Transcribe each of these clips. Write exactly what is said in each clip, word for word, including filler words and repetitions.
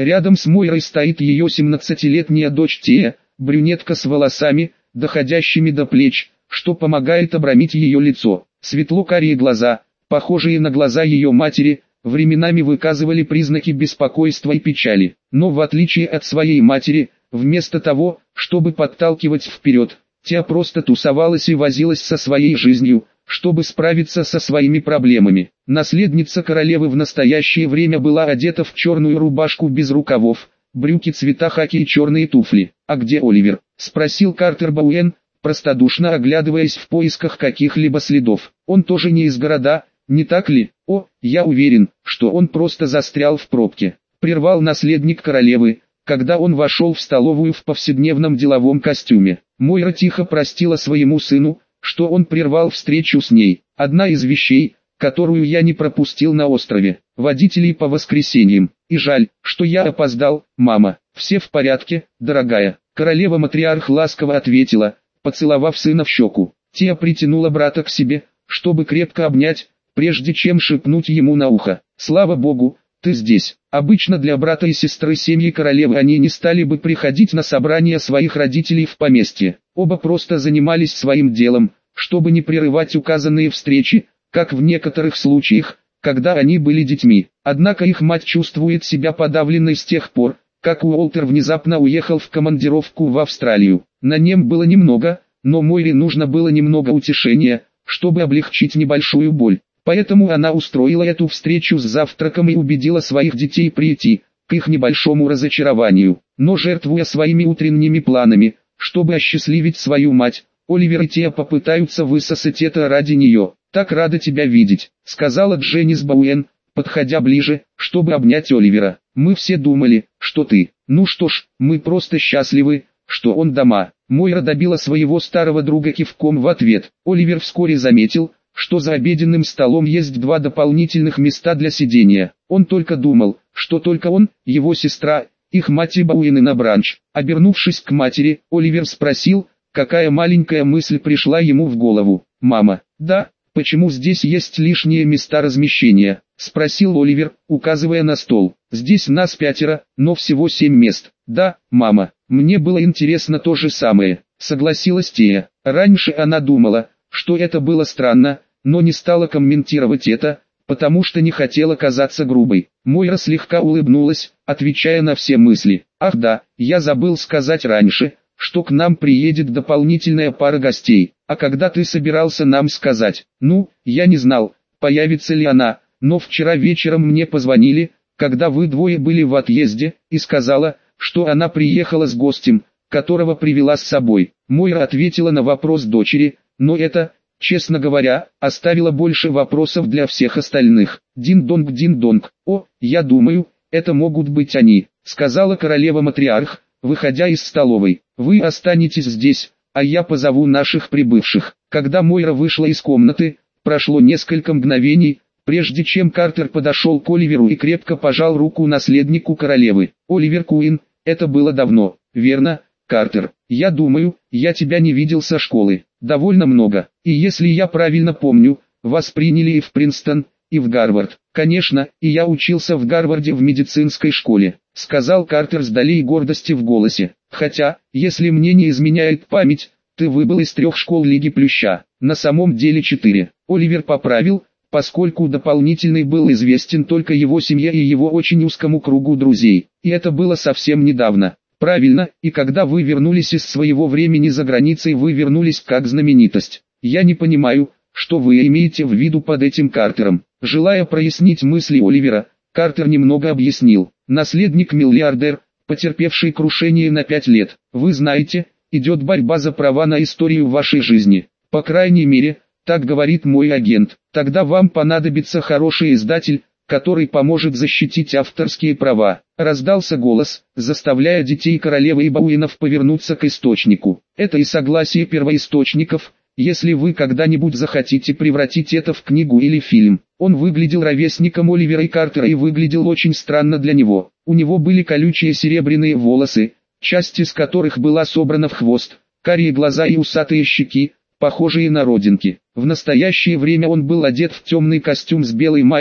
Рядом с Мойрой стоит ее семнадцатилетняя дочь Тея, брюнетка с волосами, доходящими до плеч, что помогает обрамить ее лицо. Светло-карие глаза, похожие на глаза ее матери, временами выказывали признаки беспокойства и печали. Но в отличие от своей матери, вместо того, чтобы подталкивать вперед, Тея просто тусовалась и возилась со своей жизнью, чтобы справиться со своими проблемами. Наследница королевы в настоящее время была одета в черную рубашку без рукавов, брюки цвета хаки и черные туфли. «А где Оливер?» – спросил Картер Боуэн, простодушно оглядываясь в поисках каких-либо следов. «Он тоже не из города, не так ли?» «О, я уверен, что он просто застрял в пробке», – прервал наследник королевы, когда он вошел в столовую в повседневном деловом костюме. Мойра тихо простила своему сыну, что он прервал встречу с ней. «Одна из вещей, которую я не пропустил на острове, водителей по воскресеньям. И жаль, что я опоздал, мама. Все в порядке, дорогая?» Королева-матриарх ласково ответила, поцеловав сына в щеку. Тея притянула брата к себе, чтобы крепко обнять, прежде чем шепнуть ему на ухо: «Слава Богу, ты здесь». Обычно для брата и сестры семьи королевы они не стали бы приходить на собрания своих родителей в поместье. Оба просто занимались своим делом, чтобы не прерывать указанные встречи, как в некоторых случаях, когда они были детьми. Однако их мать чувствует себя подавленной с тех пор, как Уолтер внезапно уехал в командировку в Австралию. На нем было немного, но Мойре нужно было немного утешения, чтобы облегчить небольшую боль. Поэтому она устроила эту встречу с завтраком и убедила своих детей прийти, к их небольшому разочарованию. Но жертвуя своими утренними планами, чтобы осчастливить свою мать, Оливер и Тея попытаются высосать это ради нее. «Так рада тебя видеть», — сказала Дженнис Боуэн, подходя ближе, чтобы обнять Оливера. «Мы все думали, что ты. Ну что ж, мы просто счастливы, что он дома». Мойра добила своего старого друга кивком в ответ. Оливер вскоре заметил, что за обеденным столом есть два дополнительных места для сидения. Он только думал, что только он, его сестра, их мать и Боуэны на бранч. Обернувшись к матери, Оливер спросил, какая маленькая мысль пришла ему в голову. «Мама, да, почему здесь есть лишние места размещения?» — спросил Оливер, указывая на стол. «Здесь нас пятеро, но всего семь мест». «Да, мама, мне было интересно то же самое», — согласилась Тея. Раньше она думала, что это было странно, но не стала комментировать это, потому что не хотела казаться грубой. Мойра слегка улыбнулась, отвечая на все мысли. «Ах да, я забыл сказать раньше, что к нам приедет дополнительная пара гостей. А когда ты собирался нам сказать?» «Ну, я не знал, появится ли она, но вчера вечером мне позвонили, когда вы двое были в отъезде, и сказала, что она приехала с гостем, которого привела с собой». Мойра ответила на вопрос дочери, но это, честно говоря, оставило больше вопросов для всех остальных. «Дин-донг, дин-донг. О, я думаю, это могут быть они», — сказала королева-матриарх, выходя из столовой. «Вы останетесь здесь, а я позову наших прибывших». Когда Мойра вышла из комнаты, прошло несколько мгновений, прежде чем Картер подошел к Оливеру и крепко пожал руку наследнику королевы. «Оливер Куин, это было давно, верно, Картер? Я думаю, я тебя не видел со школы. Довольно много. И если я правильно помню, вас приняли и в Принстон, и в Гарвард». «Конечно, и я учился в Гарварде в медицинской школе», — сказал Картер с долей гордости в голосе. «Хотя, если мне не изменяет память, ты выбыл из трех школ Лиги Плюща. На самом деле четыре». Оливер поправил, поскольку дополнительный был известен только его семье и его очень узкому кругу друзей. И это было совсем недавно. «Правильно, и когда вы вернулись из своего времени за границей, вы вернулись как знаменитость. Я не понимаю, что вы имеете в виду под этим Картером». Желая прояснить мысли Оливера, Картер немного объяснил. «Наследник-миллиардер, потерпевший крушение на пять лет. Вы знаете, идет борьба за права на историю вашей жизни. По крайней мере, так говорит мой агент. Тогда вам понадобится хороший издатель, который поможет защитить авторские права». Раздался голос, заставляя детей королевы и Боуэнов повернуться к источнику. «Это и согласие первоисточников, если вы когда-нибудь захотите превратить это в книгу или фильм». Он выглядел ровесником Оливера и Картера и выглядел очень странно для него. У него были колючие серебряные волосы, часть из которых была собрана в хвост, карие глаза и усатые щеки, похожие на родинки. В настоящее время он был одет в темный костюм с белой майкой,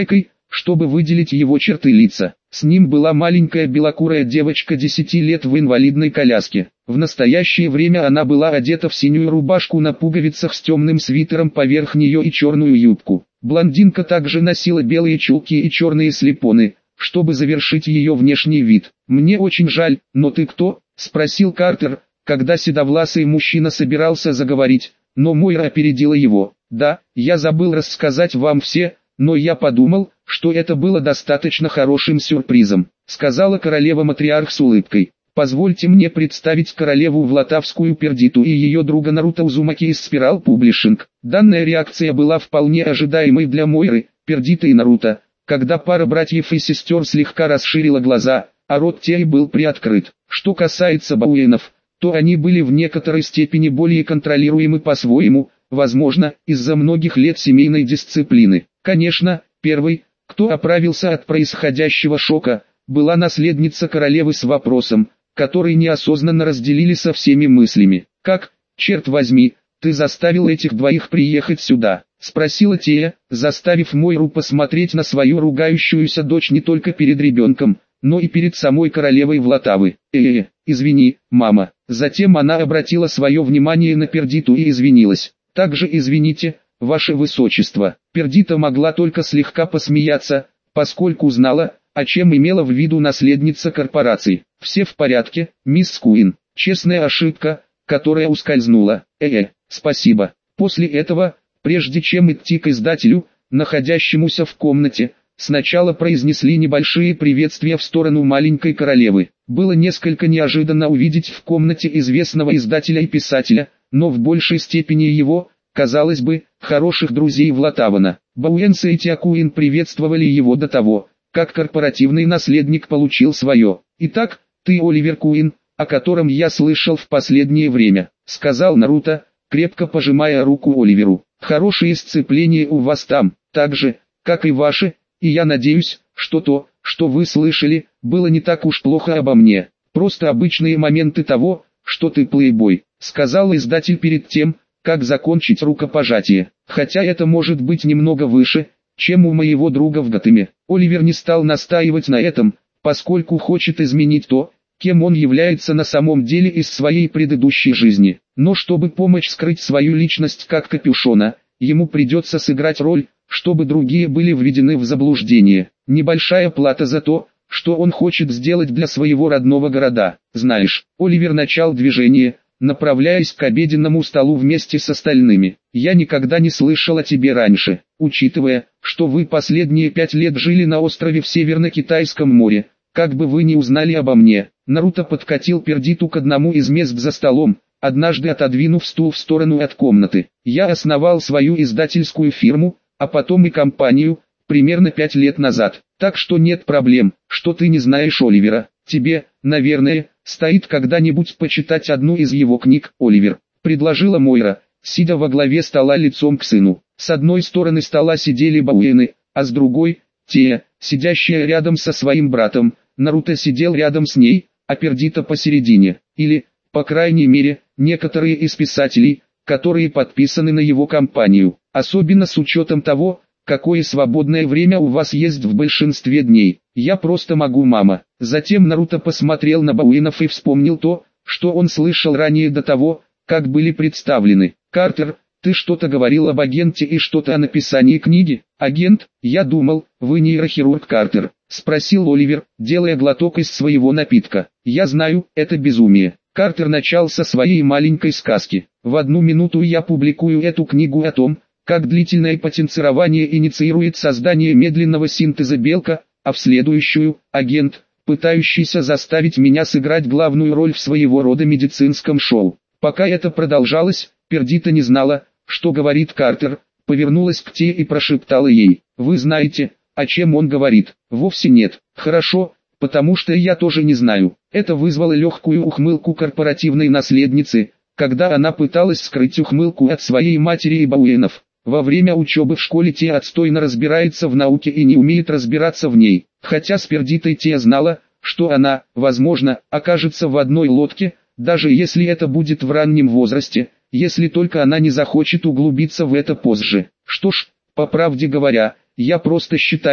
чтобы выделить его черты лица. С ним была маленькая белокурая девочка десяти лет в инвалидной коляске. В настоящее время она была одета в синюю рубашку на пуговицах с темным свитером поверх нее и черную юбку. Блондинка также носила белые чулки и черные слепоны, чтобы завершить ее внешний вид. «Мне очень жаль, но ты кто?» – спросил Картер, когда седовласый мужчина собирался заговорить, но Мойра опередила его. «Да, я забыл рассказать вам все, но я подумал, что это было достаточно хорошим сюрпризом», — сказала королева-матриарх с улыбкой. «Позвольте мне представить королеву Влатавскую Пердиту и ее друга Наруто Узумаки из Spiral Publishing». Данная реакция была вполне ожидаемой для Мойры, Пердиты и Наруто, когда пара братьев и сестер слегка расширила глаза, а рот Теи был приоткрыт. Что касается Бауэнов, то они были в некоторой степени более контролируемы по-своему, возможно, из-за многих лет семейной дисциплины. Конечно, первой, кто оправился от происходящего шока, была наследница королевы с вопросом, который неосознанно разделили со всеми мыслями. «Как, черт возьми, ты заставил этих двоих приехать сюда?» — спросила Тея, заставив Мойру посмотреть на свою ругающуюся дочь не только перед ребенком, но и перед самой королевой Влатавы. «Э-э, извини, мама». Затем она обратила свое внимание на Пердиту и извинилась. «Также извините, ваше высочество». Пердита могла только слегка посмеяться, поскольку знала, о чем имела в виду наследница корпорации. «Все в порядке, мисс Куин. Честная ошибка, которая ускользнула. Э-э, спасибо». После этого, прежде чем идти к издателю, находящемуся в комнате, сначала произнесли небольшие приветствия в сторону маленькой королевы. Было несколько неожиданно увидеть в комнате известного издателя и писателя, но в большей степени его, казалось бы, хороших друзей Влатавана. Бауэнса и Тиакуин приветствовали его до того, как корпоративный наследник получил свое. «Итак, ты Оливер Куин, о котором я слышал в последнее время», — сказал Наруто, крепко пожимая руку Оливеру. «Хорошее сцепление у вас там, так же, как и ваше, и я надеюсь, что то, что вы слышали, было не так уж плохо обо мне. Просто обычные моменты того, что ты плейбой», — сказал издатель перед тем, как закончить рукопожатие. «Хотя это может быть немного выше, чем у моего друга в Готэме». Оливер не стал настаивать на этом, поскольку хочет изменить то, кем он является на самом деле из своей предыдущей жизни. Но чтобы помочь скрыть свою личность как капюшона, ему придется сыграть роль, чтобы другие были введены в заблуждение. Небольшая плата за то, что он хочет сделать для своего родного города. «Знаешь», Оливер начал движение, направляясь к обеденному столу вместе с остальными. «Я никогда не слышал о тебе раньше, учитывая, что вы последние пять лет жили на острове в Северно-Китайском море. Как бы вы ни узнали обо мне». Наруто подкатил Пердиту к одному из мест за столом, однажды отодвинув стул в сторону от комнаты. «Я основал свою издательскую фирму, а потом и компанию, примерно пять лет назад. Так что нет проблем, что ты не знаешь Оливера. Тебе, наверное, стоит когда-нибудь почитать одну из его книг, Оливер», — предложила Мойра, сидя во главе стола лицом к сыну. С одной стороны стола сидели Бауэны, а с другой — Тея, сидящая рядом со своим братом. Наруто сидел рядом с ней, а Пердита посередине. Или, по крайней мере, некоторые из писателей, которые подписаны на его компанию. Особенно с учетом того, какое свободное время у вас есть в большинстве дней. «Я просто могу, мама». Затем Наруто посмотрел на Бауэнов и вспомнил то, что он слышал ранее до того, как были представлены. «Картер, ты что-то говорил об агенте и что-то о написании книги?» «Агент? Я думал, вы нейрохирург, Картер», — спросил Оливер, делая глоток из своего напитка. «Я знаю, это безумие». Картер начал со своей маленькой сказки. «В одну минуту я публикую эту книгу о том, как длительное потенцирование инициирует создание медленного синтеза белка, а в следующую – агент, пытающийся заставить меня сыграть главную роль в своего рода медицинском шоу». Пока это продолжалось, Пердита не знала, что говорит Картер, повернулась к Тее и прошептала ей: «Вы знаете, о чем он говорит?» «Вовсе нет». «Хорошо, потому что я тоже не знаю». Это вызвало легкую ухмылку корпоративной наследницы, когда она пыталась скрыть ухмылку от своей матери и Бауэнов. Во время учебы в школе Тея отстойно разбирается в науке и не умеет разбираться в ней. Хотя с Пердитой Тея знала, что она, возможно, окажется в одной лодке, даже если это будет в раннем возрасте, если только она не захочет углубиться в это позже. Что ж, по правде говоря, я просто считаю,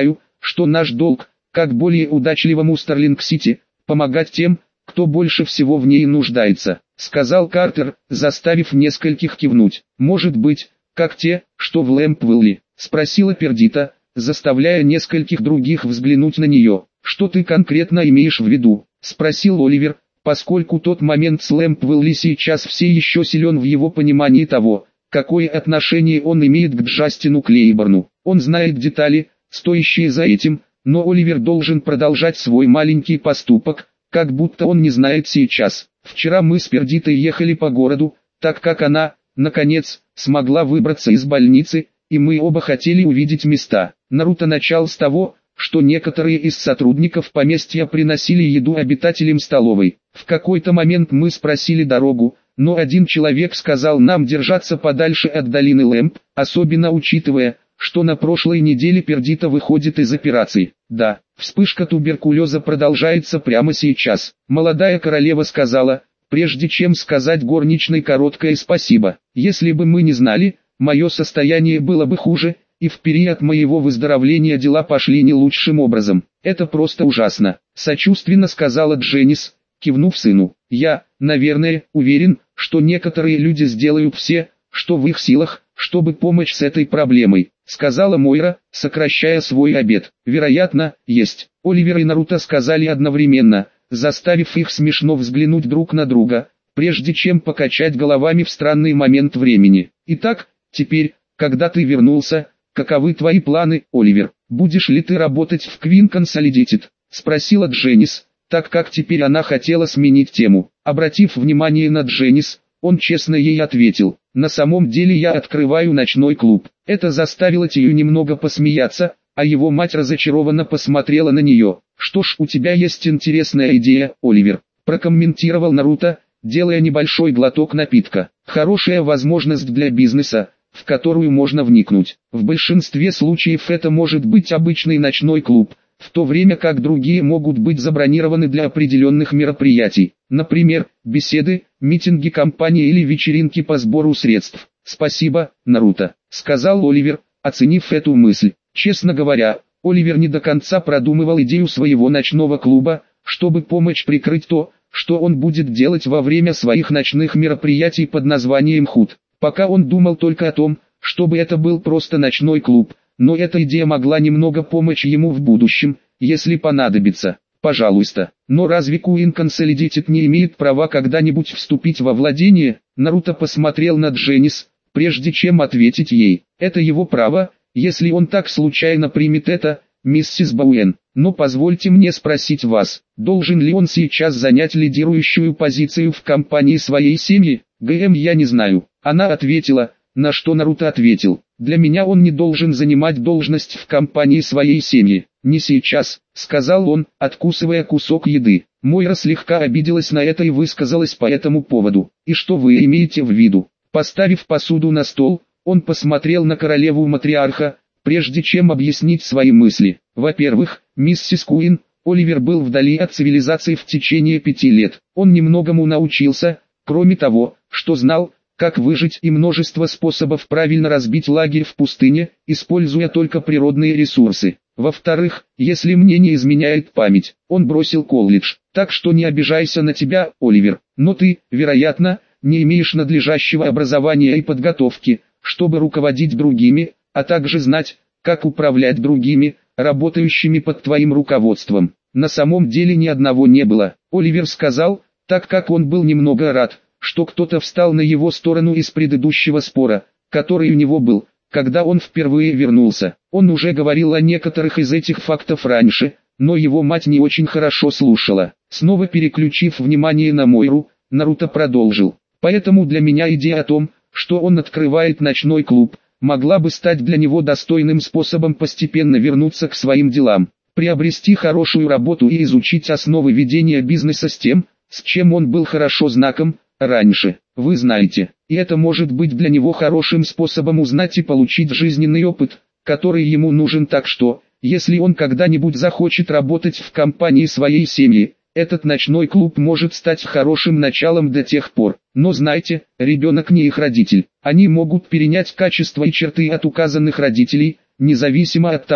что наш долг, как более удачливому Старлинг-Сити, помогать тем, кто больше всего в ней нуждается, сказал Картер, заставив нескольких кивнуть. Может быть, как те, что в Лэмпвилле, спросила Пердита, заставляя нескольких других взглянуть на нее. Что ты конкретно имеешь в виду? Спросил Оливер, поскольку тот момент с Лэмпвилли сейчас все еще силен в его понимании того, какое отношение он имеет к Джастину Клейборну. Он знает детали, стоящие за этим, но Оливер должен продолжать свой маленький поступок, как будто он не знает сейчас. Вчера мы с Пердитой ехали по городу, так как она, наконец, смогла выбраться из больницы, и мы оба хотели увидеть места. Наруто начал с того, что некоторые из сотрудников поместья приносили еду обитателям столовой. В какой-то момент мы спросили дорогу, но один человек сказал нам держаться подальше от долины Лэмп, особенно учитывая, что на прошлой неделе Пердита выходит из операции. Да, вспышка туберкулеза продолжается прямо сейчас. Молодая королева сказала, прежде чем сказать горничной короткое спасибо. Если бы мы не знали, мое состояние было бы хуже, и в период моего выздоровления дела пошли не лучшим образом. Это просто ужасно. Сочувственно сказала Дженнис, кивнув сыну. Я, наверное, уверен, что некоторые люди сделают все, что в их силах, чтобы помочь с этой проблемой, сказала Мойра, сокращая свой обед. Вероятно, есть. Оливер и Наруто сказали одновременно, заставив их смешно взглянуть друг на друга, прежде чем покачать головами в странный момент времени. Итак, теперь, когда ты вернулся, каковы твои планы, Оливер? Будешь ли ты работать в Queen Consolidated? Спросила Дженнис, так как теперь она хотела сменить тему. Обратив внимание на Дженнис, он честно ей ответил, на самом деле я открываю ночной клуб. Это заставило Тию немного посмеяться, а его мать разочарованно посмотрела на нее. Что ж, у тебя есть интересная идея, Оливер, прокомментировал Наруто, делая небольшой глоток напитка. Хорошая возможность для бизнеса, в которую можно вникнуть. В большинстве случаев это может быть обычный ночной клуб, в то время как другие могут быть забронированы для определенных мероприятий, например, беседы, митинги компании или вечеринки по сбору средств. «Спасибо, Наруто», — сказал Оливер, оценив эту мысль. Честно говоря, Оливер не до конца продумывал идею своего ночного клуба, чтобы помочь прикрыть то, что он будет делать во время своих ночных мероприятий под названием «Худ». Пока он думал только о том, чтобы это был просто ночной клуб, но эта идея могла немного помочь ему в будущем, если понадобится. Пожалуйста. Но разве Queen Consolidated не имеет права когда-нибудь вступить во владение? Наруто посмотрел на Дженнис, прежде чем ответить ей. Это его право, если он так случайно примет это, миссис Бауэн. Но позвольте мне спросить вас, должен ли он сейчас занять лидирующую позицию в компании своей семьи? ГМ я не знаю. Она ответила, на что Наруто ответил. Для меня он не должен занимать должность в компании своей семьи. Не сейчас, сказал он, откусывая кусок еды. Мойра слегка обиделась на это и высказалась по этому поводу. И что вы имеете в виду? Поставив посуду на стол, он посмотрел на королеву-матриарха, прежде чем объяснить свои мысли. Во-первых, миссис Куин, Оливер был вдали от цивилизации в течение пяти лет. Он немногому научился, кроме того, что знал, как выжить и множество способов правильно разбить лагерь в пустыне, используя только природные ресурсы. Во-вторых, если мне не изменяет память, он бросил колледж. Так что не обижайся на тебя, Оливер. Но ты, вероятно, не имеешь надлежащего образования и подготовки, чтобы руководить другими, а также знать, как управлять другими, работающими под твоим руководством. На самом деле ни одного не было, Оливер сказал, так как он был немного рад, что кто-то встал на его сторону из предыдущего спора, который у него был, когда он впервые вернулся. Он уже говорил о некоторых из этих фактов раньше, но его мать не очень хорошо слушала. Снова переключив внимание на Мойру, Наруто продолжил. Поэтому для меня идея о том, что он открывает ночной клуб, могла бы стать для него достойным способом постепенно вернуться к своим делам, приобрести хорошую работу и изучить основы ведения бизнеса с тем, с чем он был хорошо знаком раньше. Вы знаете, и это может быть для него хорошим способом узнать и получить жизненный опыт, который ему нужен. Так что, если он когда-нибудь захочет работать в компании своей семьи, этот ночной клуб может стать хорошим началом до тех пор. Но знайте, ребенок не их родитель. Они могут перенять качества и черты от указанных родителей, независимо от того,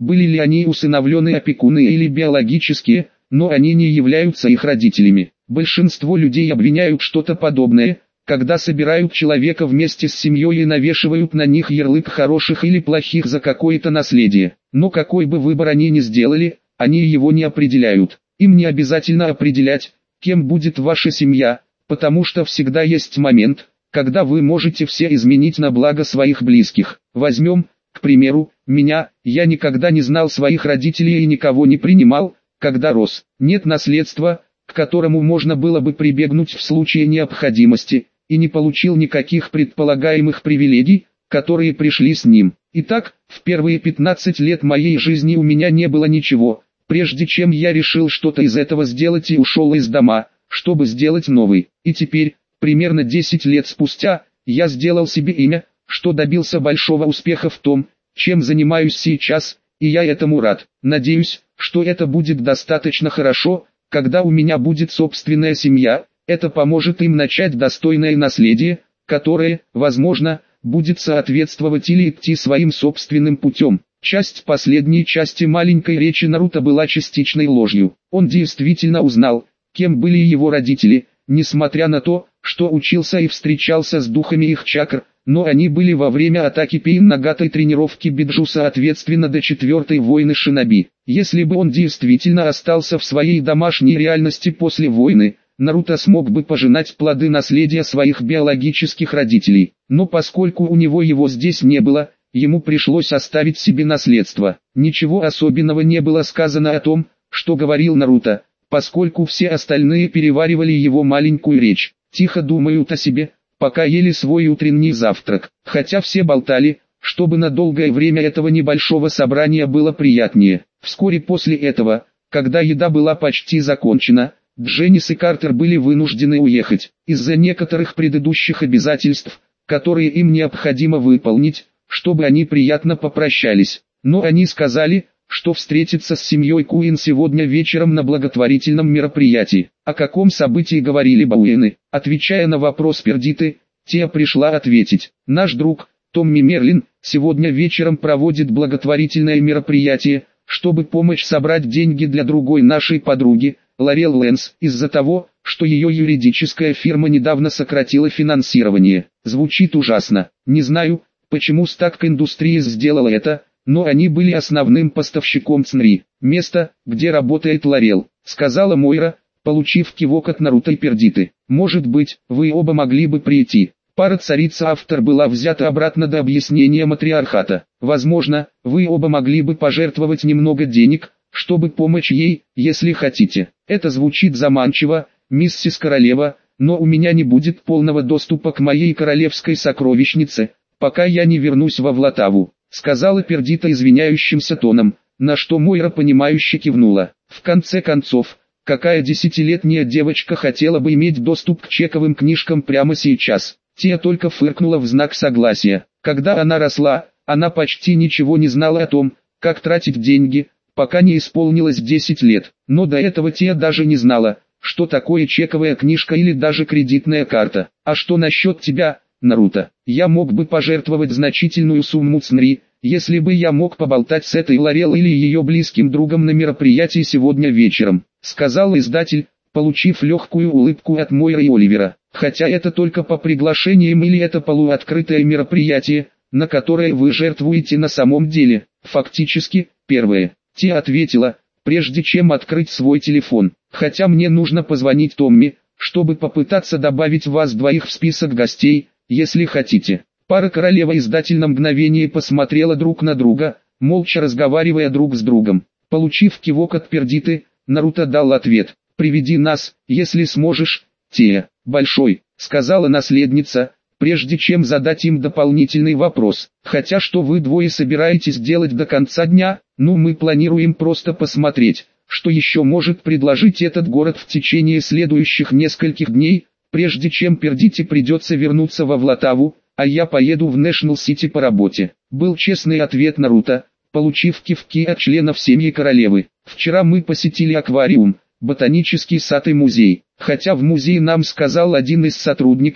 были ли они усыновленные опекуны или биологические, но они не являются их родителями. Большинство людей обвиняют что-то подобное, когда собирают человека вместе с семьей и навешивают на них ярлык хороших или плохих за какое-то наследие. Но какой бы выбор они ни сделали, они его не определяют. Им не обязательно определять, кем будет ваша семья, потому что всегда есть момент, когда вы можете все изменить на благо своих близких. Возьмем, к примеру, меня. Я никогда не знал своих родителей и никого не принимал, когда рос. Нет наследства, к которому можно было бы прибегнуть в случае необходимости, и не получил никаких предполагаемых привилегий, которые пришли с ним. Итак, в первые пятнадцать лет моей жизни у меня не было ничего, прежде чем я решил что-то из этого сделать и ушел из дома, чтобы сделать новый. И теперь, примерно десять лет спустя, я сделал себе имя, что добился большого успеха в том, чем занимаюсь сейчас, и я этому рад. Надеюсь, что это будет достаточно хорошо, когда у меня будет собственная семья. Это поможет им начать достойное наследие, которое, возможно, будет соответствовать или идти своим собственным путем. Часть последней части маленькой речи Наруто была частичной ложью. Он действительно узнал, кем были его родители, несмотря на то, что учился и встречался с духами их чакр, но они были во время атаки Пейн Нагатой тренировки Биджу соответственно до четвертой войны Шиноби. Если бы он действительно остался в своей домашней реальности после войны, Наруто смог бы пожинать плоды наследия своих биологических родителей. Но поскольку у него его здесь не было, ему пришлось оставить себе наследство. Ничего особенного не было сказано о том, что говорил Наруто, поскольку все остальные переваривали его маленькую речь, тихо думают о себе, пока ели свой утренний завтрак. Хотя все болтали, чтобы на долгое время этого небольшого собрания было приятнее. Вскоре после этого, когда еда была почти закончена, Дженнис и Картер были вынуждены уехать, из-за некоторых предыдущих обязательств, которые им необходимо выполнить, чтобы они приятно попрощались. Но они сказали, что встретятся с семьей Куин сегодня вечером на благотворительном мероприятии. О каком событии говорили Бауэны? Отвечая на вопрос Пердиты, Тия пришла ответить. Наш друг, Томми Мерлин, сегодня вечером проводит благотворительное мероприятие, чтобы помочь собрать деньги для другой нашей подруги, Лорел Лэнс, из-за того, что ее юридическая фирма недавно сократила финансирование. Звучит ужасно. Не знаю, почему Stark Industries сделала это, но они были основным поставщиком ЦНРИ. Место, где работает Лорел, сказала Мойра, получив кивок от Наруто и Пердиты. Может быть, вы оба могли бы прийти. Пара царица-автор была взята обратно до объяснения матриархата. Возможно, вы оба могли бы пожертвовать немного денег, чтобы помочь ей, если хотите. Это звучит заманчиво, миссис Королева, но у меня не будет полного доступа к моей королевской сокровищнице, пока я не вернусь во Влатаву, сказала Пердита извиняющимся тоном, на что Мойра понимающе кивнула. В конце концов, какая десятилетняя девочка хотела бы иметь доступ к чековым книжкам прямо сейчас? Тия только фыркнула в знак согласия. Когда она росла, она почти ничего не знала о том, как тратить деньги, пока не исполнилось десять лет. Но до этого Тия даже не знала, что такое чековая книжка или даже кредитная карта. А что насчет тебя, Наруто? Я мог бы пожертвовать значительную сумму ЦНРИ, если бы я мог поболтать с этой Лорел или ее близким другом на мероприятии сегодня вечером, сказал издатель, получив легкую улыбку от Мойры и Оливера. Хотя это только по приглашениям или это полуоткрытое мероприятие, на которое вы жертвуете на самом деле. Фактически, первое. Тия ответила, прежде чем открыть свой телефон. Хотя мне нужно позвонить Томми, чтобы попытаться добавить вас двоих в список гостей, если хотите. Пара королева-издатель на мгновение посмотрела друг на друга, молча разговаривая друг с другом. Получив кивок от Пердиты, Наруто дал ответ. «Приведи нас, если сможешь, Тия». «Большой», — сказала наследница, прежде чем задать им дополнительный вопрос. «Хотя что вы двое собираетесь делать до конца дня? Ну, мы планируем просто посмотреть, что еще может предложить этот город в течение следующих нескольких дней, прежде чем Пердите придется вернуться во Влатаву, а я поеду в Нэшнл-Сити по работе». Был честный ответ Наруто, получив кивки от членов семьи королевы. «Вчера мы посетили аквариум, ботанический сад и музей. Хотя в музее нам сказал один из сотрудников,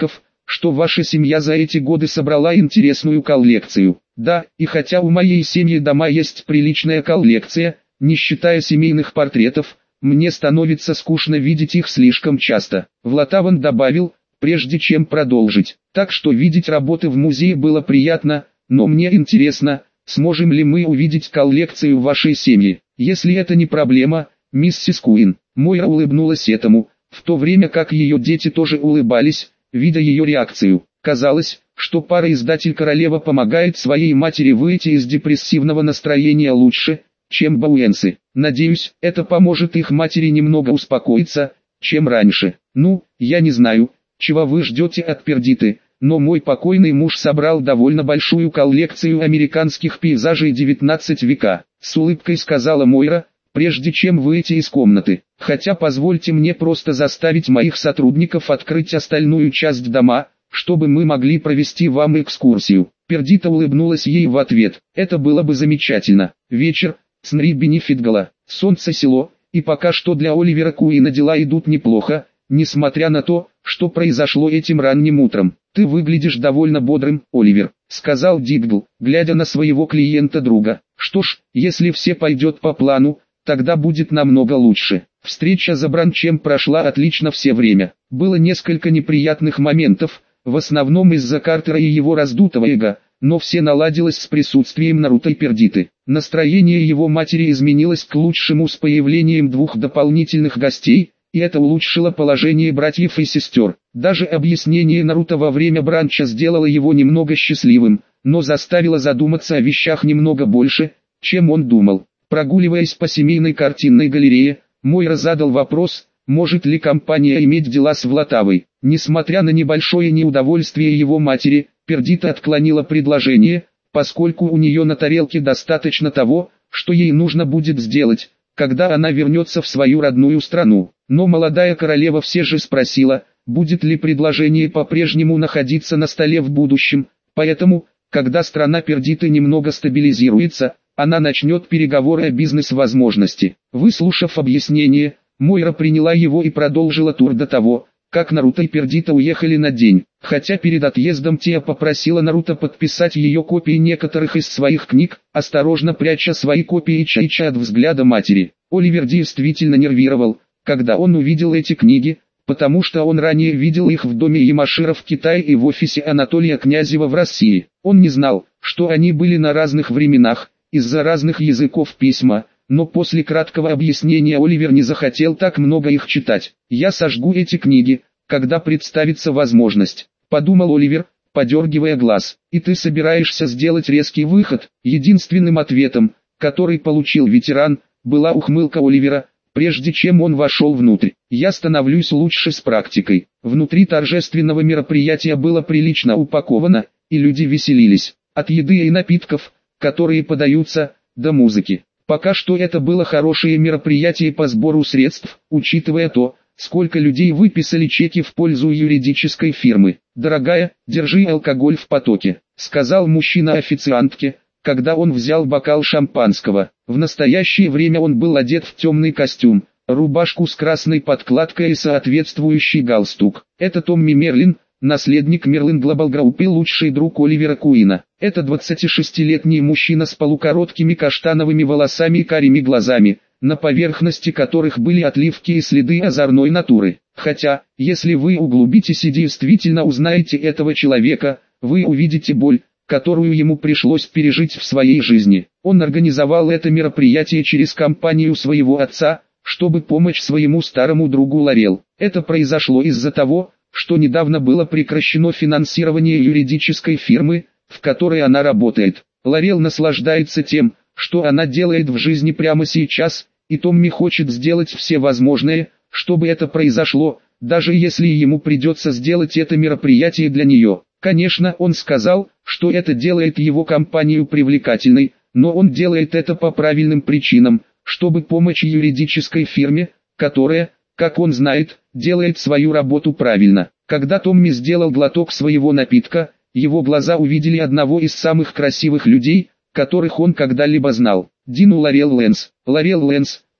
что ваша семья за эти годы собрала интересную коллекцию. Да, и хотя у моей семьи дома есть приличная коллекция, не считая семейных портретов, мне становится скучно видеть их слишком часто. Влатаван добавил, прежде чем продолжить. Так что видеть работы в музее было приятно, но мне интересно, сможем ли мы увидеть коллекцию вашей семьи. Если это не проблема, миссис Куин. Мойра улыбнулась этому, в то время как ее дети тоже улыбались, видя ее реакцию. Казалось, что пара-издатель-королева помогает своей матери выйти из депрессивного настроения лучше, чем Бауэнсы. Надеюсь, это поможет их матери немного успокоиться, чем раньше. Ну, я не знаю, чего вы ждете от Пердиты, но мой покойный муж собрал довольно большую коллекцию американских пейзажей девятнадцатого века, с улыбкой сказала Мойра, прежде чем выйти из комнаты. Хотя позвольте мне просто заставить моих сотрудников открыть остальную часть дома, чтобы мы могли провести вам экскурсию. Пердита улыбнулась ей в ответ. Это было бы замечательно. Вечер, Снри Бенефитгала, солнце село, и пока что для Оливера Куина дела идут неплохо, несмотря на то, что произошло этим ранним утром. «Ты выглядишь довольно бодрым, Оливер», — сказал Диггл, глядя на своего клиента-друга. «Что ж, если все пойдет по плану, тогда будет намного лучше». Встреча за бранчем прошла отлично все время. Было несколько неприятных моментов, в основном из-за Картера и его раздутого эго, но все наладилось с присутствием Наруто и Пердиты. Настроение его матери изменилось к лучшему с появлением двух дополнительных гостей, и это улучшило положение братьев и сестер. Даже объяснение Наруто во время бранча сделало его немного счастливым, но заставило задуматься о вещах немного больше, чем он думал. Прогуливаясь по семейной картинной галерее, Мойра задал вопрос, может ли компания иметь дела с Влатавой. Несмотря на небольшое неудовольствие его матери, Пердита отклонила предложение, поскольку у нее на тарелке достаточно того, что ей нужно будет сделать, когда она вернется в свою родную страну. Но молодая королева все же спросила, будет ли предложение по-прежнему находиться на столе в будущем, поэтому, когда страна Пердиты немного стабилизируется, она начнет переговоры о бизнес-возможности. Выслушав объяснение, Мойра приняла его и продолжила тур до того, как Наруто и Пердита уехали на день. Хотя перед отъездом Тея попросила Наруто подписать ее копии некоторых из своих книг, осторожно пряча свои копии Чайча от взгляда матери. Оливер действительно нервировал, когда он увидел эти книги, потому что он ранее видел их в доме Ямашира в Китае и в офисе Анатолия Князева в России. Он не знал, что они были на разных временах, из-за разных языков письма, но после краткого объяснения Оливер не захотел так много их читать. «Я сожгу эти книги, когда представится возможность», — подумал Оливер, подергивая глаз. «И ты собираешься сделать резкий выход?» Единственным ответом, который получил ветеран, была ухмылка Оливера, прежде чем он вошел внутрь. «Я становлюсь лучше с практикой». Внутри торжественного мероприятия было прилично упаковано, и люди веселились. От еды и напитков, которые подаются, до музыки. Пока что это было хорошее мероприятие по сбору средств, учитывая то, сколько людей выписали чеки в пользу юридической фирмы. «Дорогая, держи алкоголь в потоке», — сказал мужчина официантке, когда он взял бокал шампанского. В настоящее время он был одет в темный костюм, рубашку с красной подкладкой и соответствующий галстук. Это Томми Мерлин, наследник Мерлин Глобал Групп и лучший друг Оливера Куина. Это двадцатишестилетний мужчина с полукороткими каштановыми волосами и карими глазами, на поверхности которых были отливки и следы озорной натуры. Хотя, если вы углубитесь и действительно узнаете этого человека, вы увидите боль, которую ему пришлось пережить в своей жизни. Он организовал это мероприятие через компанию своего отца, чтобы помочь своему старому другу Лорел. Это произошло из-за того, что недавно было прекращено финансирование юридической фирмы, в которой она работает. Лорел наслаждается тем, что она делает в жизни прямо сейчас, и Томми хочет сделать все возможное, чтобы это произошло, даже если ему придется сделать это мероприятие для нее. Конечно, он сказал, что это делает его компанию привлекательной, но он делает это по правильным причинам, чтобы помочь юридической фирме, которая, как он знает, делает свою работу правильно. Когда Томми сделал глоток своего напитка, его глаза увидели одного из самых красивых людей, которых он когда-либо знал. Дину Лорел Лэнс. Лорел Лэнс,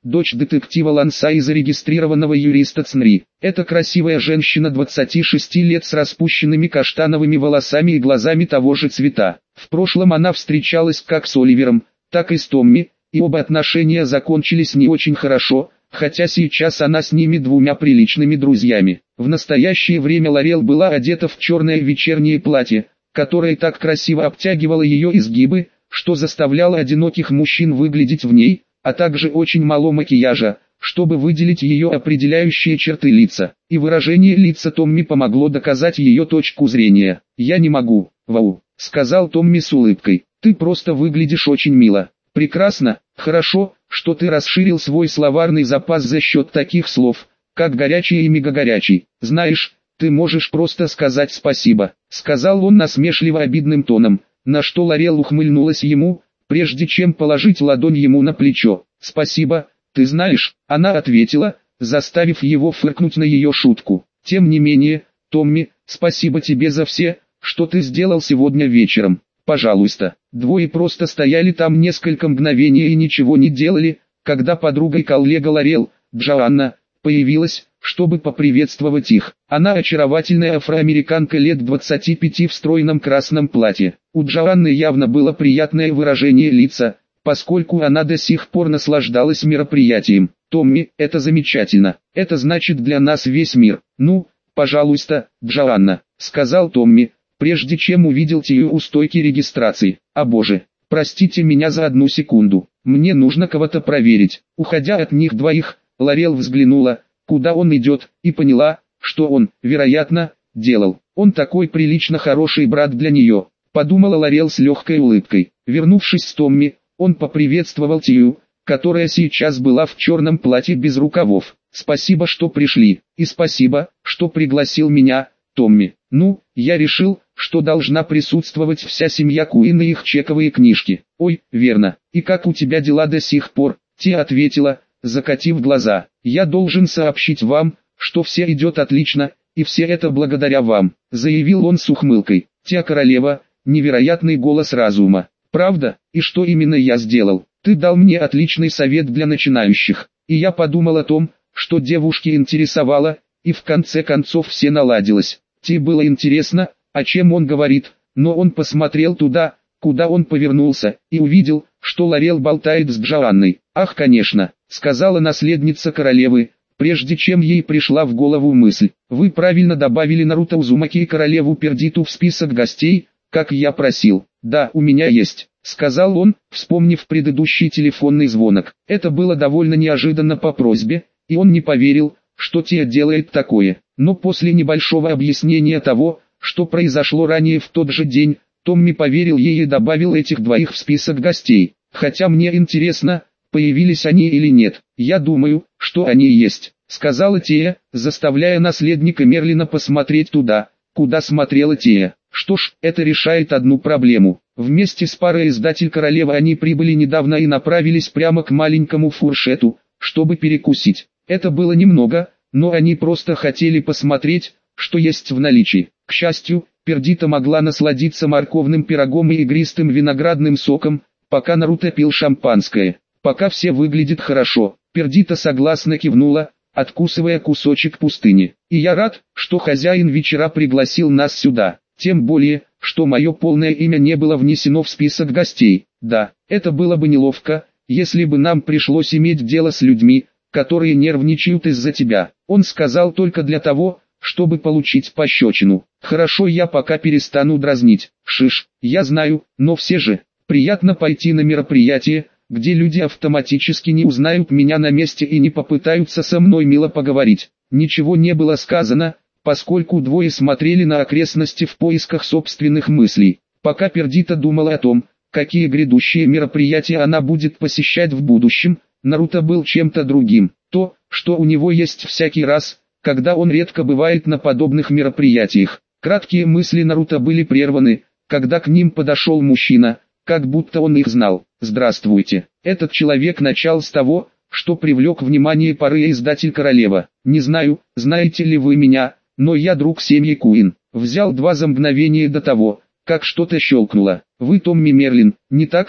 дочь детектива Ланса и зарегистрированного юриста Цнри. Это красивая женщина двадцати шести лет с распущенными каштановыми волосами и глазами того же цвета. В прошлом она встречалась как с Оливером, так и с Томми, и оба отношения закончились не очень хорошо, хотя сейчас она с ними двумя приличными друзьями. В настоящее время Лорел была одета в черное вечернее платье, которое так красиво обтягивало ее изгибы, что заставляло одиноких мужчин выглядеть в ней, а также очень мало макияжа, чтобы выделить ее определяющие черты лица. И выражение лица Томми помогло доказать ее точку зрения. «Я не могу, вау», — сказал Томми с улыбкой. «Ты просто выглядишь очень мило. Прекрасно, хорошо, что ты расширил свой словарный запас за счет таких слов, как горячий и мегагорячий. Знаешь, ты можешь просто сказать спасибо», — сказал он насмешливо обидным тоном, на что Лорел ухмыльнулась ему, прежде чем положить ладонь ему на плечо. «Спасибо, ты знаешь», — она ответила, заставив его фыркнуть на ее шутку. «Тем не менее, Томми, спасибо тебе за все, что ты сделал сегодня вечером. Пожалуйста». Двое просто стояли там несколько мгновений и ничего не делали, когда подруга и коллега Лорел, Джоанна, появилась, чтобы поприветствовать их. Она очаровательная афроамериканка лет двадцати пяти в стройном красном платье. У Джоанны явно было приятное выражение лица, поскольку она до сих пор наслаждалась мероприятием. «Томми, это замечательно, это значит для нас весь мир». «Ну, пожалуйста, Джоанна», — сказал Томми, прежде чем увидел Тию у стойки регистрации. «О боже, простите меня за одну секунду, мне нужно кого-то проверить». Уходя от них двоих, Лорел взглянула, куда он идет, и поняла, что он, вероятно, делал. Он такой прилично хороший брат для нее, подумала Лорел с легкой улыбкой. Вернувшись с Томми, он поприветствовал Тию, которая сейчас была в черном платье без рукавов. «Спасибо, что пришли, и спасибо, что пригласил меня, Томми. Ну, я решил, что должна присутствовать вся семья Куин и их чековые книжки». «Ой, верно. И как у тебя дела до сих пор?» Тия ответила, закатив глаза. «Я должен сообщить вам, что все идет отлично, и все это благодаря вам», — заявил он с ухмылкой. «Тия королева, невероятный голос разума. Правда? И что именно я сделал? Ты дал мне отличный совет для начинающих, и я подумал о том, что девушки интересовало, и в конце концов все наладилось». Ти было интересно, о чем он говорит, но он посмотрел туда, куда он повернулся, и увидел, что Лорел болтает с Джоанной. «Ах, конечно», — сказала наследница королевы, прежде чем ей пришла в голову мысль. «Вы правильно добавили Наруто Узумаки и королеву Пердиту в список гостей, как я просил». «Да, у меня есть», — сказал он, вспомнив предыдущий телефонный звонок. Это было довольно неожиданно по просьбе, и он не поверил, что Тия делает такое. Но после небольшого объяснения того, что произошло ранее в тот же день, Томми поверил ей и добавил этих двоих в список гостей. «Хотя мне интересно, появились они или нет. Я думаю, что они есть», — сказала Тия, заставляя наследника Мерлина посмотреть туда, куда смотрела Тия. Что ж, это решает одну проблему. Вместе с парой издатель королевы они прибыли недавно и направились прямо к маленькому фуршету, чтобы перекусить. Это было немного, но они просто хотели посмотреть, что есть в наличии. К счастью, Пердита могла насладиться морковным пирогом и игристым виноградным соком, пока Наруто пил шампанское. «Пока все выглядит хорошо», Пердита согласно кивнула, откусывая кусочек пустыни. «И я рад, что хозяин вечера пригласил нас сюда, тем более, что мое полное имя не было внесено в список гостей. Да, это было бы неловко, если бы нам пришлось иметь дело с людьми, которые нервничают из-за тебя». Он сказал только для того, чтобы получить пощечину. «Хорошо, я пока перестану дразнить. Шиш, я знаю, но все же, приятно пойти на мероприятие, где люди автоматически не узнают меня на месте и не попытаются со мной мило поговорить». Ничего не было сказано, поскольку двое смотрели на окрестности в поисках собственных мыслей. Пока Пердита думала о том, какие грядущие мероприятия она будет посещать в будущем, Наруто был чем-то другим. То, что у него есть всякий раз, когда он редко бывает на подобных мероприятиях. Краткие мысли Наруто были прерваны, когда к ним подошел мужчина, как будто он их знал. «Здравствуйте». Этот человек начал с того, что привлек внимание поры издатель королева. «Не знаю, знаете ли вы меня, но я друг семьи Куин». Взял два за мгновение до того, как что-то щелкнуло. «Вы Томми Мерлин, не так ли?»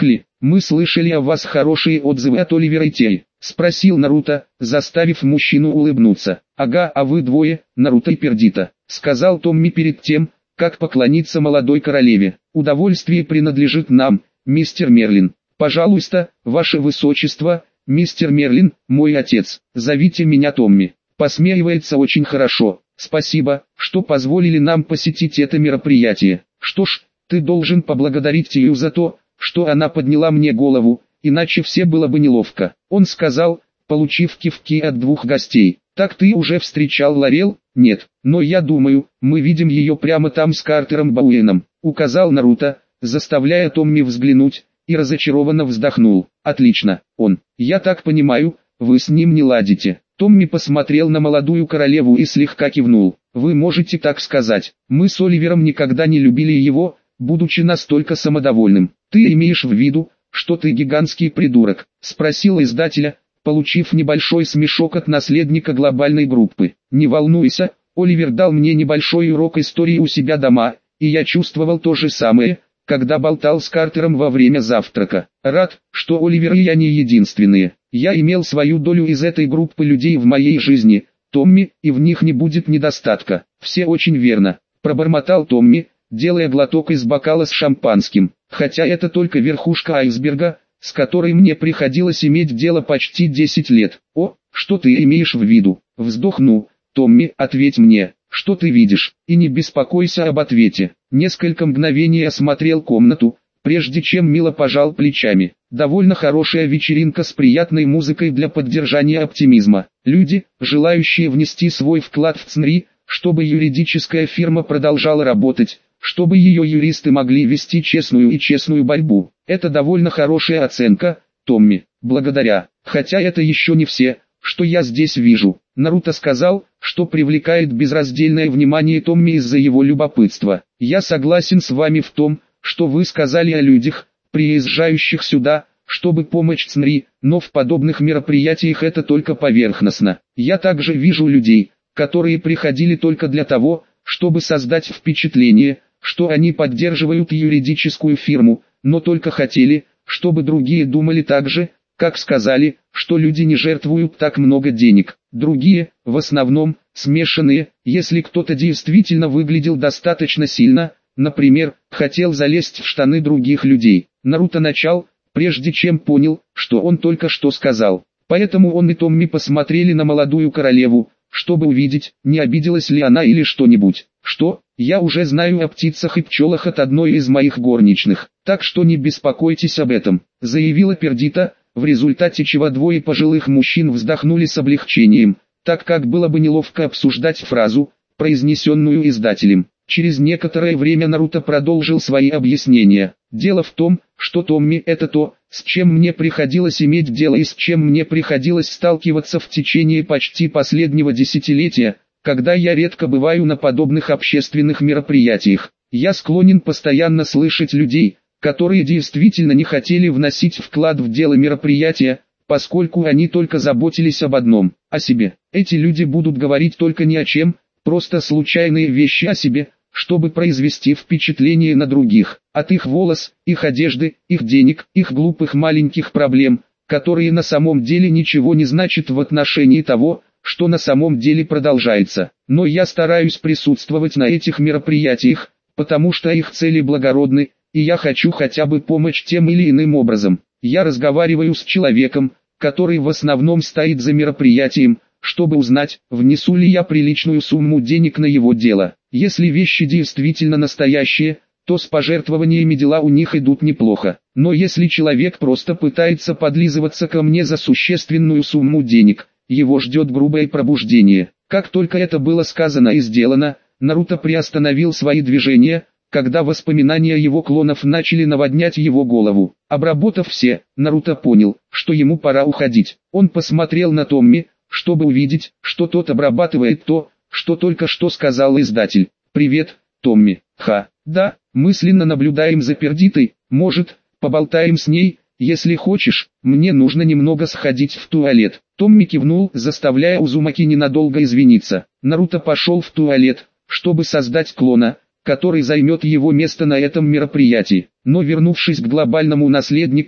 Мы слышали о вас хорошие отзывы от Оливера и Теи, спросил Наруто, заставив мужчину улыбнуться. Ага, а вы двое, Наруто и Пердита, сказал Томми перед тем, как поклониться молодой королеве. Удовольствие принадлежит нам, мистер Мерлин. Пожалуйста, ваше высочество, мистер Мерлин, мой отец, зовите меня Томми. Посмеивается очень хорошо. Спасибо, что позволили нам посетить это мероприятие. Что ж, ты должен поблагодарить Тию за то, что она подняла мне голову, иначе все было бы неловко. Он сказал, получив кивки от двух гостей. Так ты уже встречал Лорел? Нет, но я думаю, мы видим ее прямо там с Картером Бауэном, указал Наруто, заставляя Томми взглянуть, и разочарованно вздохнул. Отлично, он, я так понимаю, вы с ним не ладите. Томми посмотрел на молодую королеву и слегка кивнул. Вы можете так сказать, мы с Оливером никогда не любили его, будучи настолько самодовольным. Ты имеешь в виду, что ты гигантский придурок? Спросил издателя, получив небольшой смешок от наследника глобальной группы. Не волнуйся, Оливер дал мне небольшой урок истории у себя дома, и я чувствовал то же самое, когда болтал с Картером во время завтрака. Рад, что Оливер и я не единственные. Я имел свою долю из этой группы людей в моей жизни, Томми, и в них не будет недостатка. Все очень верно, пробормотал Томми, делая глоток из бокала с шампанским. Хотя это только верхушка айсберга, с которой мне приходилось иметь дело почти десять лет. О, что ты имеешь в виду? Вздохну. Томми, ответь мне, что ты видишь, и не беспокойся об ответе. Несколько мгновений осмотрел комнату, прежде чем мило пожал плечами. Довольно хорошая вечеринка с приятной музыкой для поддержания оптимизма. Люди, желающие внести свой вклад в ЦНРИ, чтобы юридическая фирма продолжала работать, чтобы ее юристы могли вести честную и честную борьбу. Это довольно хорошая оценка, Томми. Благодаря. Хотя это еще не все, что я здесь вижу. Наруто сказал, что привлекает безраздельное внимание Томми из-за его любопытства. Я согласен с вами в том, что вы сказали о людях, приезжающих сюда, чтобы помочь ЦНРИ, но в подобных мероприятиях это только поверхностно. Я также вижу людей, которые приходили только для того, чтобы создать впечатление, что они поддерживают юридическую фирму, но только хотели, чтобы другие думали так же, как сказали, что люди не жертвуют так много денег. Другие, в основном, смешанные, если кто-то действительно выглядел достаточно сильно, например, хотел залезть в штаны других людей. Наруто начал, прежде чем понял, что он только что сказал. Поэтому он и Томми посмотрели на молодую королеву, чтобы увидеть, не обиделась ли она или что-нибудь. Что, я уже знаю о птицах и пчелах от одной из моих горничных, так что не беспокойтесь об этом, заявила Пердита, в результате чего двое пожилых мужчин вздохнули с облегчением, так как было бы неловко обсуждать фразу, произнесенную издателем. Через некоторое время Наруто продолжил свои объяснения. Дело в том, что Томми – это то, с чем мне приходилось иметь дело и с чем мне приходилось сталкиваться в течение почти последнего десятилетия, когда я редко бываю на подобных общественных мероприятиях. Я склонен постоянно слышать людей, которые действительно не хотели вносить вклад в дело мероприятия, поскольку они только заботились об одном – о себе. Эти люди будут говорить только ни о чем, просто случайные вещи о себе, чтобы произвести впечатление на других, от их волос, их одежды, их денег, их глупых маленьких проблем, которые на самом деле ничего не значат в отношении того, что на самом деле продолжается. Но я стараюсь присутствовать на этих мероприятиях, потому что их цели благородны, и я хочу хотя бы помочь тем или иным образом. Я разговариваю с человеком, который в основном стоит за мероприятием, чтобы узнать, внесу ли я приличную сумму денег на его дело. Если вещи действительно настоящие, то с пожертвованиями дела у них идут неплохо. Но если человек просто пытается подлизываться ко мне за существенную сумму денег, его ждет грубое пробуждение. Как только это было сказано и сделано, Наруто приостановил свои движения, когда воспоминания его клонов начали наводнять его голову. Обработав все, Наруто понял, что ему пора уходить. Он посмотрел на Томми, чтобы увидеть, что тот обрабатывает то, что только что сказал издатель. «Привет, Томми». «Ха, да, мысленно наблюдаем за Пердитой, может, поболтаем с ней, если хочешь, мне нужно немного сходить в туалет». Томми кивнул, заставляя Узумаки ненадолго извиниться. Наруто пошел в туалет, чтобы создать клона, который займет его место на этом мероприятии. Но вернувшись к глобальному наследнику,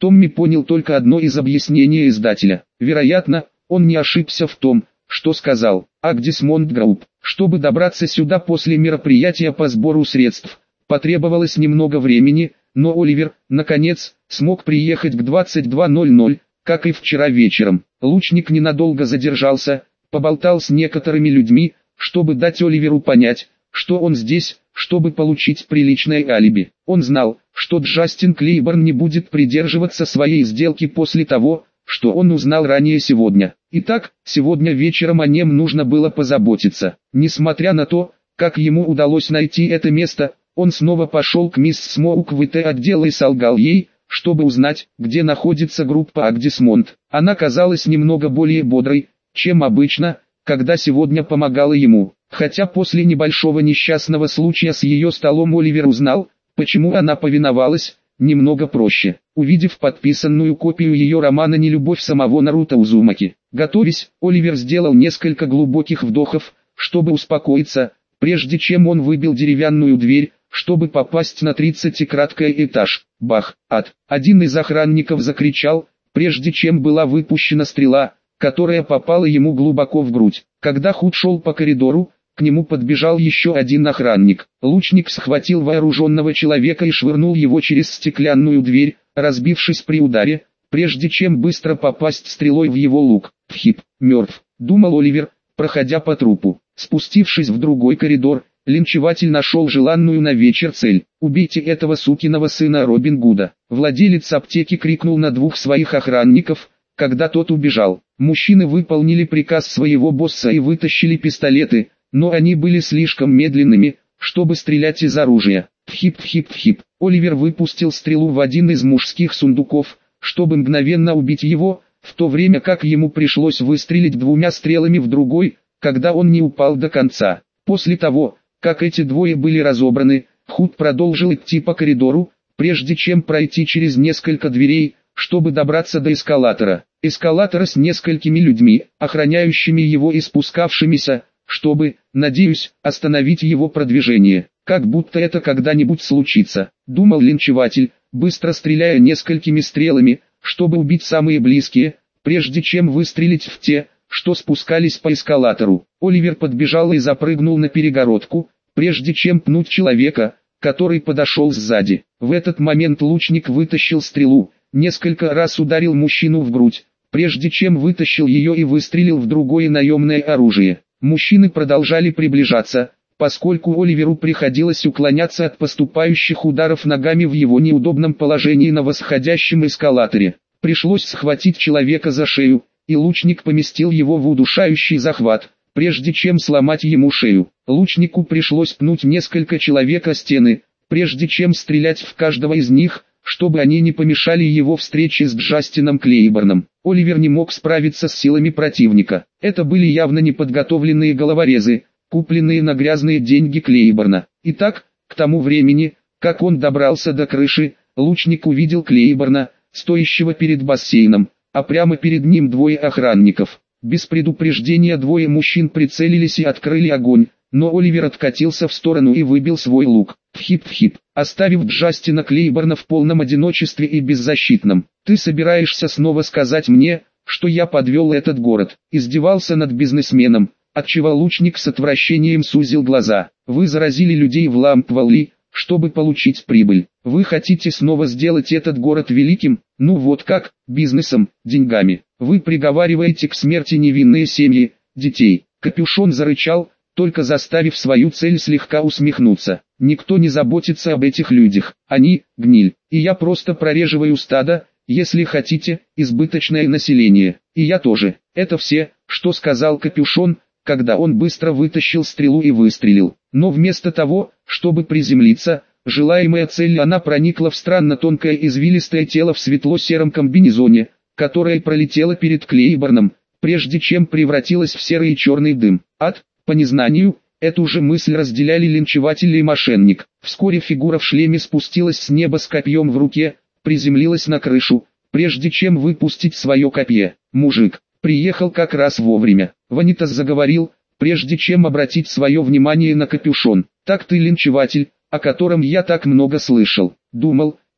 Томми понял только одно из объяснений издателя. Вероятно, он не ошибся в том, что сказал. Агдисмонд Групп. Чтобы добраться сюда после мероприятия по сбору средств, потребовалось немного времени, но Оливер, наконец, смог приехать к двадцать два ноль ноль, как и вчера вечером. Лучник ненадолго задержался, поболтал с некоторыми людьми, чтобы дать Оливеру понять, что он здесь, чтобы получить приличное алиби. Он знал, что Джастин Клейборн не будет придерживаться своей сделки после того, что он узнал ранее сегодня. Итак, сегодня вечером о нем нужно было позаботиться. Несмотря на то, как ему удалось найти это место, он снова пошел к мисс Смоук в ИТ-отдел и солгал ей, чтобы узнать, где находится группа Агдисмонд. Она казалась немного более бодрой, чем обычно, когда сегодня помогала ему. Хотя после небольшого несчастного случая с ее столом Оливер узнал, почему она повиновалась, немного проще. Увидев подписанную копию ее романа «Нелюбовь» самого Наруто Узумаки. Готовясь, Оливер сделал несколько глубоких вдохов, чтобы успокоиться, прежде чем он выбил деревянную дверь, чтобы попасть на тридцатикратный этаж. Бах! Ад! Один из охранников закричал, прежде чем была выпущена стрела, которая попала ему глубоко в грудь. Когда Худ шел по коридору, к нему подбежал еще один охранник. Лучник схватил вооруженного человека и швырнул его через стеклянную дверь, разбившись при ударе, прежде чем быстро попасть стрелой в его лук. Пхип, мертв, думал Оливер, проходя по трупу. Спустившись в другой коридор, линчеватель нашел желанную на вечер цель. «Убейте этого сукиного сына Робин Гуда!» Владелец аптеки крикнул на двух своих охранников, когда тот убежал. Мужчины выполнили приказ своего босса и вытащили пистолеты, но они были слишком медленными, чтобы стрелять из оружия. Пхип-пхип-пхип. Оливер выпустил стрелу в один из мужских сундуков, чтобы мгновенно убить его, в то время как ему пришлось выстрелить двумя стрелами в другой, когда он не упал до конца. После того, как эти двое были разобраны, Худ продолжил идти по коридору, прежде чем пройти через несколько дверей, чтобы добраться до эскалатора. Эскалатора с несколькими людьми, охраняющими его и спускавшимися, чтобы, надеюсь, остановить его продвижение. Как будто это когда-нибудь случится, думал линчеватель, быстро стреляя несколькими стрелами, чтобы убить самые близкие, прежде чем выстрелить в те, что спускались по эскалатору. Оливер подбежал и запрыгнул на перегородку, прежде чем пнуть человека, который подошел сзади. В этот момент лучник вытащил стрелу, несколько раз ударил мужчину в грудь, прежде чем вытащил ее и выстрелил в другое наемное оружие. Мужчины продолжали приближаться, поскольку Оливеру приходилось уклоняться от поступающих ударов ногами в его неудобном положении на восходящем эскалаторе. Пришлось схватить человека за шею, и лучник поместил его в удушающий захват, прежде чем сломать ему шею. Лучнику пришлось пнуть несколько человек о стены, прежде чем стрелять в каждого из них, чтобы они не помешали его встрече с Джастином Клейборном. Оливер не мог справиться с силами противника. Это были явно неподготовленные головорезы, купленные на грязные деньги Клейборна. Итак, к тому времени, как он добрался до крыши, лучник увидел Клейборна, стоящего перед бассейном, а прямо перед ним двое охранников. Без предупреждения двое мужчин прицелились и открыли огонь, но Оливер откатился в сторону и выбил свой лук. Пхип-пхип, оставив Джастина Клейборна в полном одиночестве и беззащитном. «Ты собираешься снова сказать мне, что я подвел этот город?» Издевался над бизнесменом, отчего лучник с отвращением сузил глаза. «Вы заразили людей в Лампвалли, чтобы получить прибыль. Вы хотите снова сделать этот город великим? Ну вот как, бизнесом, деньгами. Вы приговариваете к смерти невинные семьи, детей». Капюшон зарычал, только заставив свою цель слегка усмехнуться. «Никто не заботится об этих людях. Они – гниль. И я просто прореживаю стадо, если хотите, избыточное население. И я тоже. Это все, что сказал Капюшон, когда он быстро вытащил стрелу и выстрелил. Но вместо того, чтобы приземлиться, желаемая цель, она проникла в странно тонкое извилистое тело в светло-сером комбинезоне, которое пролетело перед Клейборном, прежде чем превратилось в серый и черный дым. Ад, по незнанию, эту же мысль разделяли линчеватель и мошенник. Вскоре фигура в шлеме спустилась с неба с копьем в руке, приземлилась на крышу, прежде чем выпустить свое копье. Мужик приехал как раз вовремя. Ванитас заговорил, прежде чем обратить свое внимание на Капюшон. «Так ты линчеватель, о котором я так много слышал. Думал,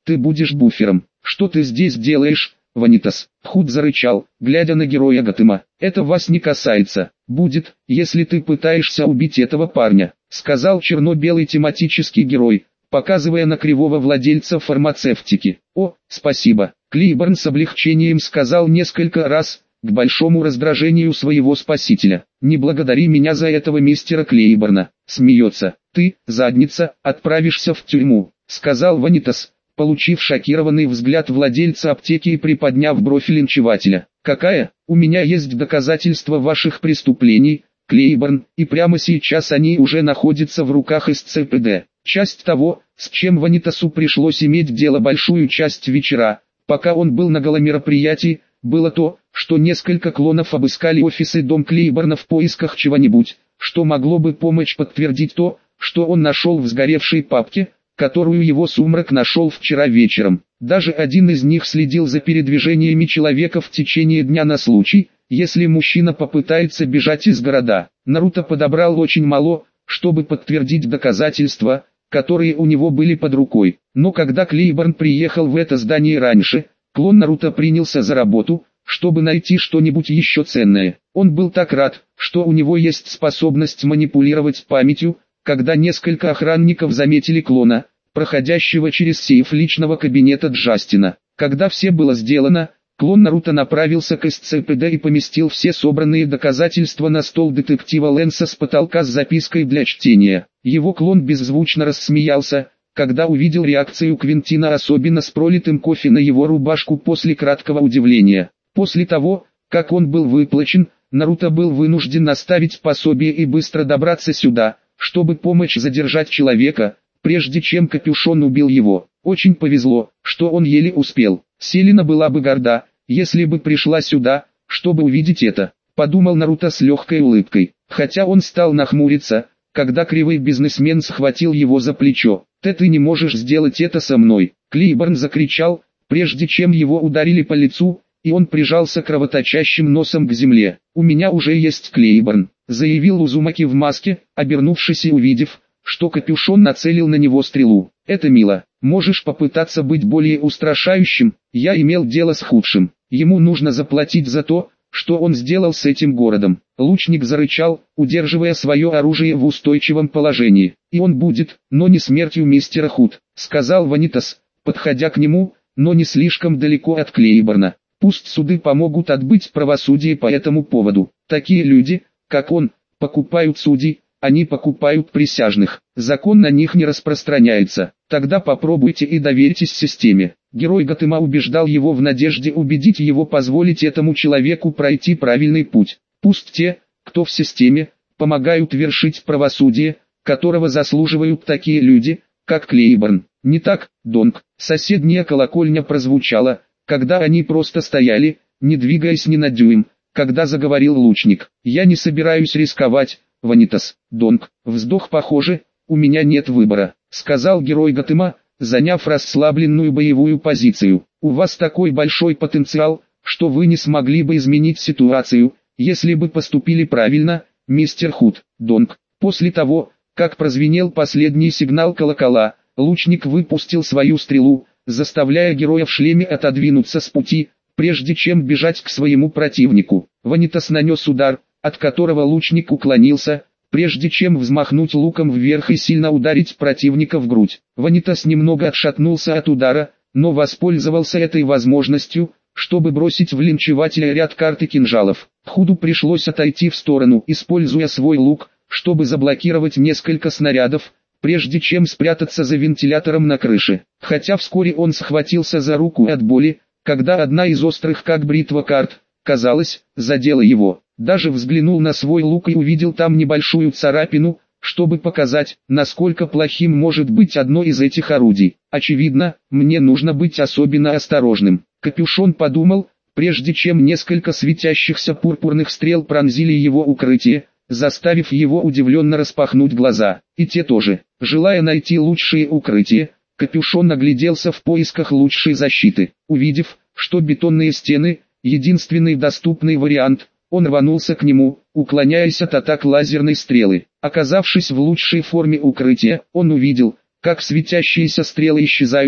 ты будешь буфером. Что ты здесь делаешь, Ванитас? Худ зарычал, глядя на героя Готэма. Это вас не касается. Будет, если ты пытаешься убить этого парня, сказал черно-белый тематический герой, показывая на кривого владельца фармацевтики. О, спасибо. Клейборн с облегчением сказал несколько раз, к большому раздражению своего спасителя. Не благодари меня за этого мистера Клейборна. Смеется. Ты, задница, отправишься в тюрьму, сказал Ванитас, получив шокированный взгляд владельца аптеки и приподняв бровь линчевателя. Какая? У меня есть доказательства ваших преступлений, Клейборн, и прямо сейчас они уже находятся в руках эс цэ пэ дэ. Часть того, с чем Ванитасу пришлось иметь дело большую часть вечера, пока он был на галомероприятии, было то, что несколько клонов обыскали офис и дом Клейборна в поисках чего-нибудь, что могло бы помочь подтвердить то, что он нашел в сгоревшей папке, которую его сумрак нашел вчера вечером. Даже один из них следил за передвижениями человека в течение дня на случай, если мужчина попытается бежать из города. Наруто подобрал очень мало, чтобы подтвердить доказательства, которые у него были под рукой. Но когда Клейборн приехал в это здание раньше, клон Наруто принялся за работу, чтобы найти что-нибудь еще ценное. Он был так рад, что у него есть способность манипулировать памятью, когда несколько охранников заметили клона, проходящего через сейф личного кабинета Джастина. Когда все было сделано, клон Наруто направился к эс цэ пэ дэ и поместил все собранные доказательства на стол детектива Лэнса с потолка с запиской для чтения. Его клон беззвучно рассмеялся, когда увидел реакцию Квинтина, особенно с пролитым кофе на его рубашку после краткого удивления. После того, как он был выплачен, Наруто был вынужден оставить пособие и быстро добраться сюда, чтобы помочь задержать человека, прежде чем Капюшон убил его. Очень повезло, что он еле успел. Селина была бы горда, если бы пришла сюда, чтобы увидеть это, подумал Наруто с легкой улыбкой, хотя он стал нахмуриться, когда кривой бизнесмен схватил его за плечо. «Ты, ты не можешь сделать это со мной!» Клейборн закричал, прежде чем его ударили по лицу, и он прижался кровоточащим носом к земле. «У меня уже есть Клейборн», заявил Узумаки в маске, обернувшись и увидев, что Капюшон нацелил на него стрелу. «Это мило. Можешь попытаться быть более устрашающим, я имел дело с худшим. Ему нужно заплатить за то, что он сделал с этим городом». Лучник зарычал, удерживая свое оружие в устойчивом положении. «И он будет, но не смертью мистера Худ», сказал Ванитас, подходя к нему, но не слишком далеко от Клейборна. «Пусть суды помогут отбыть правосудие по этому поводу. Такие люди, как он, покупают судей, они покупают присяжных. Закон на них не распространяется. Тогда попробуйте и доверьтесь системе». Герой Готэма убеждал его в надежде убедить его позволить этому человеку пройти правильный путь. Пусть те, кто в системе, помогают вершить правосудие, которого заслуживают такие люди, как Клейборн. Не так, Донг? Соседняя колокольня прозвучала, когда они просто стояли, не двигаясь ни на дюйм, когда заговорил лучник. «Я не собираюсь рисковать, Ванитас, Донг». Вздох. «Похоже, у меня нет выбора», сказал герой Готэма, заняв расслабленную боевую позицию. «У вас такой большой потенциал, что вы не смогли бы изменить ситуацию, если бы поступили правильно, мистер Худ, Донг». После того, как прозвенел последний сигнал колокола, лучник выпустил свою стрелу, заставляя героя в шлеме отодвинуться с пути, прежде чем бежать к своему противнику. Ванитас нанес удар, от которого лучник уклонился, прежде чем взмахнуть луком вверх и сильно ударить противника в грудь. Ванитас немного отшатнулся от удара, но воспользовался этой возможностью, чтобы бросить в линчевателя ряд карт и кинжалов. Худу пришлось отойти в сторону, используя свой лук, чтобы заблокировать несколько снарядов, прежде чем спрятаться за вентилятором на крыше. Хотя вскоре он схватился за руку от боли, когда одна из острых как бритва карт, казалось, задела его. Даже взглянул на свой лук и увидел там небольшую царапину, чтобы показать, насколько плохим может быть одно из этих орудий. Очевидно, мне нужно быть особенно осторожным. Капюшон подумал, прежде чем несколько светящихся пурпурных стрел пронзили его укрытие, заставив его удивленно распахнуть глаза. И те тоже. Желая найти лучшее укрытие, Капюшон огляделся в поисках лучшей защиты. Увидев, что бетонные стены – единственный доступный вариант, он рванулся к нему, уклоняясь от атак лазерной стрелы. Оказавшись в лучшей форме укрытия, он увидел, как светящиеся стрелы исчезают,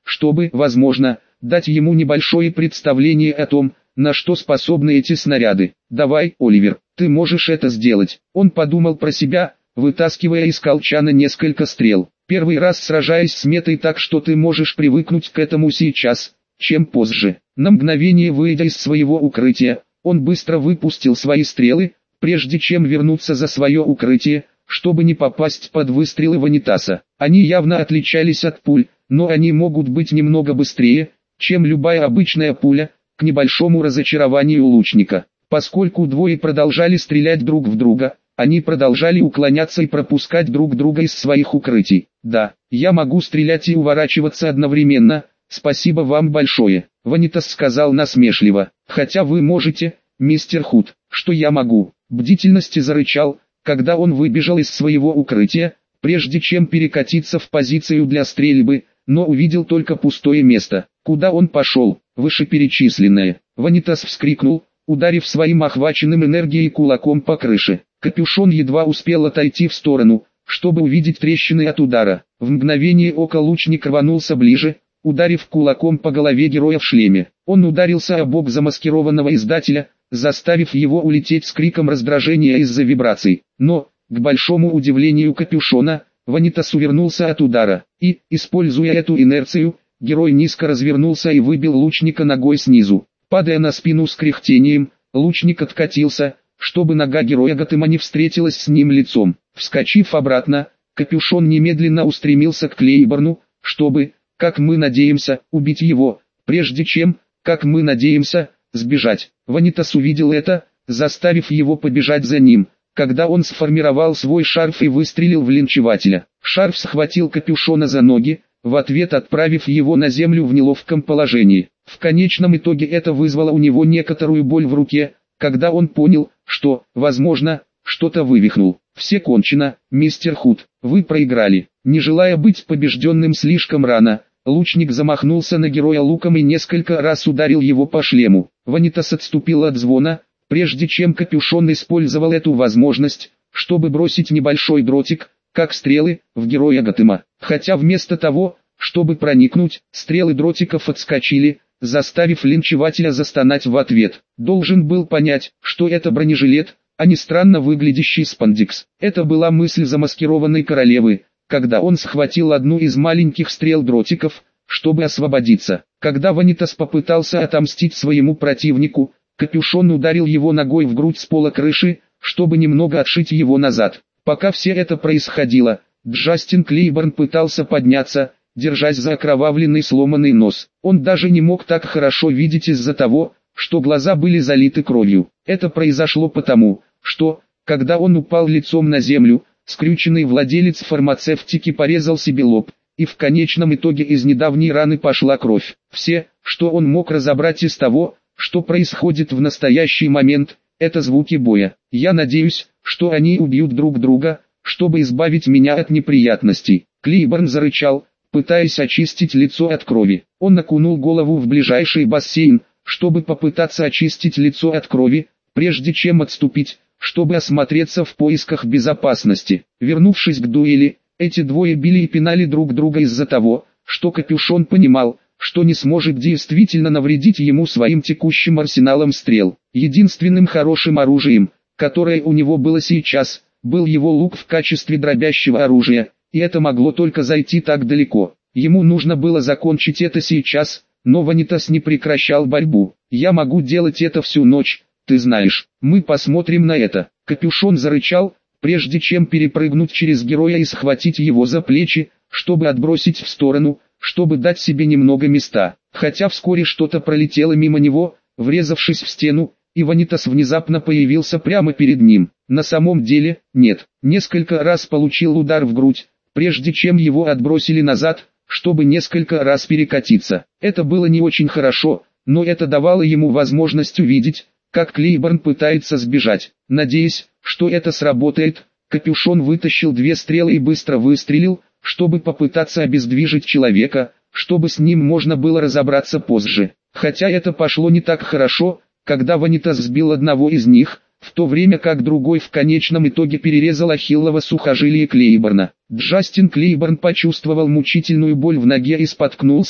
чтобы, возможно, дать ему небольшое представление о том, на что способны эти снаряды. «Давай, Оливер, ты можешь это сделать». Он подумал про себя, вытаскивая из колчана несколько стрел. «Первый раз сражаясь с метой так, что ты можешь привыкнуть к этому сейчас, чем позже». На мгновение выйдя из своего укрытия, он быстро выпустил свои стрелы, прежде чем вернуться за свое укрытие, чтобы не попасть под выстрелы Ванитаса. Они явно отличались от пуль, но они могут быть немного быстрее, чем любая обычная пуля, к небольшому разочарованию лучника. Поскольку двое продолжали стрелять друг в друга, они продолжали уклоняться и пропускать друг друга из своих укрытий. «Да, я могу стрелять и уворачиваться одновременно, спасибо вам большое», Ванитас сказал насмешливо. «Хотя вы можете, мистер Худ». «Что я могу?» Бдительности зарычал, когда он выбежал из своего укрытия, прежде чем перекатиться в позицию для стрельбы, но увидел только пустое место. Куда он пошел? Вышеперечисленное. Ванитас вскрикнул, ударив своим охваченным энергией кулаком по крыше. Капюшон едва успел отойти в сторону, чтобы увидеть трещины от удара. В мгновение ока лучник рванулся ближе, ударив кулаком по голове героя в шлеме. Он ударился о бок замаскированного издателя, заставив его улететь с криком раздражения из-за вибраций. Но, к большому удивлению Капюшона, Ванитас увернулся от удара, и, используя эту инерцию, герой низко развернулся и выбил лучника ногой снизу. Падая на спину с кряхтением, лучник откатился, чтобы нога героя Готэма не встретилась с ним лицом. Вскочив обратно, Капюшон немедленно устремился к Клейборну, чтобы, как мы надеемся, убить его, прежде чем, как мы надеемся, сбежать. Ванитас увидел это, заставив его побежать за ним, когда он сформировал свой шарф и выстрелил в линчевателя. Шарф схватил Капюшона за ноги, в ответ отправив его на землю в неловком положении. В конечном итоге это вызвало у него некоторую боль в руке, когда он понял, что, возможно, что-то вывихнул. «Все кончено, мистер Худ, вы проиграли». Не желая быть побежденным слишком рано, лучник замахнулся на героя луком и несколько раз ударил его по шлему. Ванитас отступил от звона, прежде чем Капюшон использовал эту возможность, чтобы бросить небольшой дротик, как стрелы, в героя Готэма. Хотя вместо того, чтобы проникнуть, стрелы дротиков отскочили, заставив линчевателя застонать в ответ. Должен был понять, что это бронежилет, а не странно выглядящий спандекс. Это была мысль замаскированной королевы, когда он схватил одну из маленьких стрел дротиков, чтобы освободиться. Когда Ванитас попытался отомстить своему противнику, Капюшон ударил его ногой в грудь с пола крыши, чтобы немного отшить его назад. Пока все это происходило, Джастин Клейборн пытался подняться, держась за окровавленный сломанный нос. Он даже не мог так хорошо видеть из-за того, что глаза были залиты кровью. Это произошло потому, что, когда он упал лицом на землю, скрюченный владелец фармацевтики порезал себе лоб, и в конечном итоге из недавней раны пошла кровь. Все, что он мог разобрать из того, что происходит в настоящий момент, это звуки боя. «Я надеюсь, что они убьют друг друга, чтобы избавить меня от неприятностей». Клейборн зарычал, пытаясь очистить лицо от крови. Он окунул голову в ближайший бассейн, чтобы попытаться очистить лицо от крови, прежде чем отступить, чтобы осмотреться в поисках безопасности. Вернувшись к дуэли, эти двое били и пинали друг друга из-за того, что Капюшон понимал, что не сможет действительно навредить ему своим текущим арсеналом стрел. Единственным хорошим оружием, которое у него было сейчас, был его лук в качестве дробящего оружия, и это могло только зайти так далеко. Ему нужно было закончить это сейчас, но Ванитас не прекращал борьбу. «Я могу делать это всю ночь, ты знаешь, мы посмотрим на это». Капюшон зарычал, прежде чем перепрыгнуть через героя и схватить его за плечи, чтобы отбросить в сторону, чтобы дать себе немного места. Хотя вскоре что-то пролетело мимо него, врезавшись в стену, и Ванитас внезапно появился прямо перед ним. На самом деле, нет. Несколько раз получил удар в грудь, прежде чем его отбросили назад, чтобы несколько раз перекатиться. Это было не очень хорошо, но это давало ему возможность увидеть, как Клейборн пытается сбежать. Надеясь, что это сработает, Капюшон вытащил две стрелы и быстро выстрелил, чтобы попытаться обездвижить человека, чтобы с ним можно было разобраться позже. Хотя это пошло не так хорошо, когда Ванитас сбил одного из них, в то время как другой в конечном итоге перерезал ахиллово сухожилие Клейборна. Джастин Клейборн почувствовал мучительную боль в ноге и споткнулся,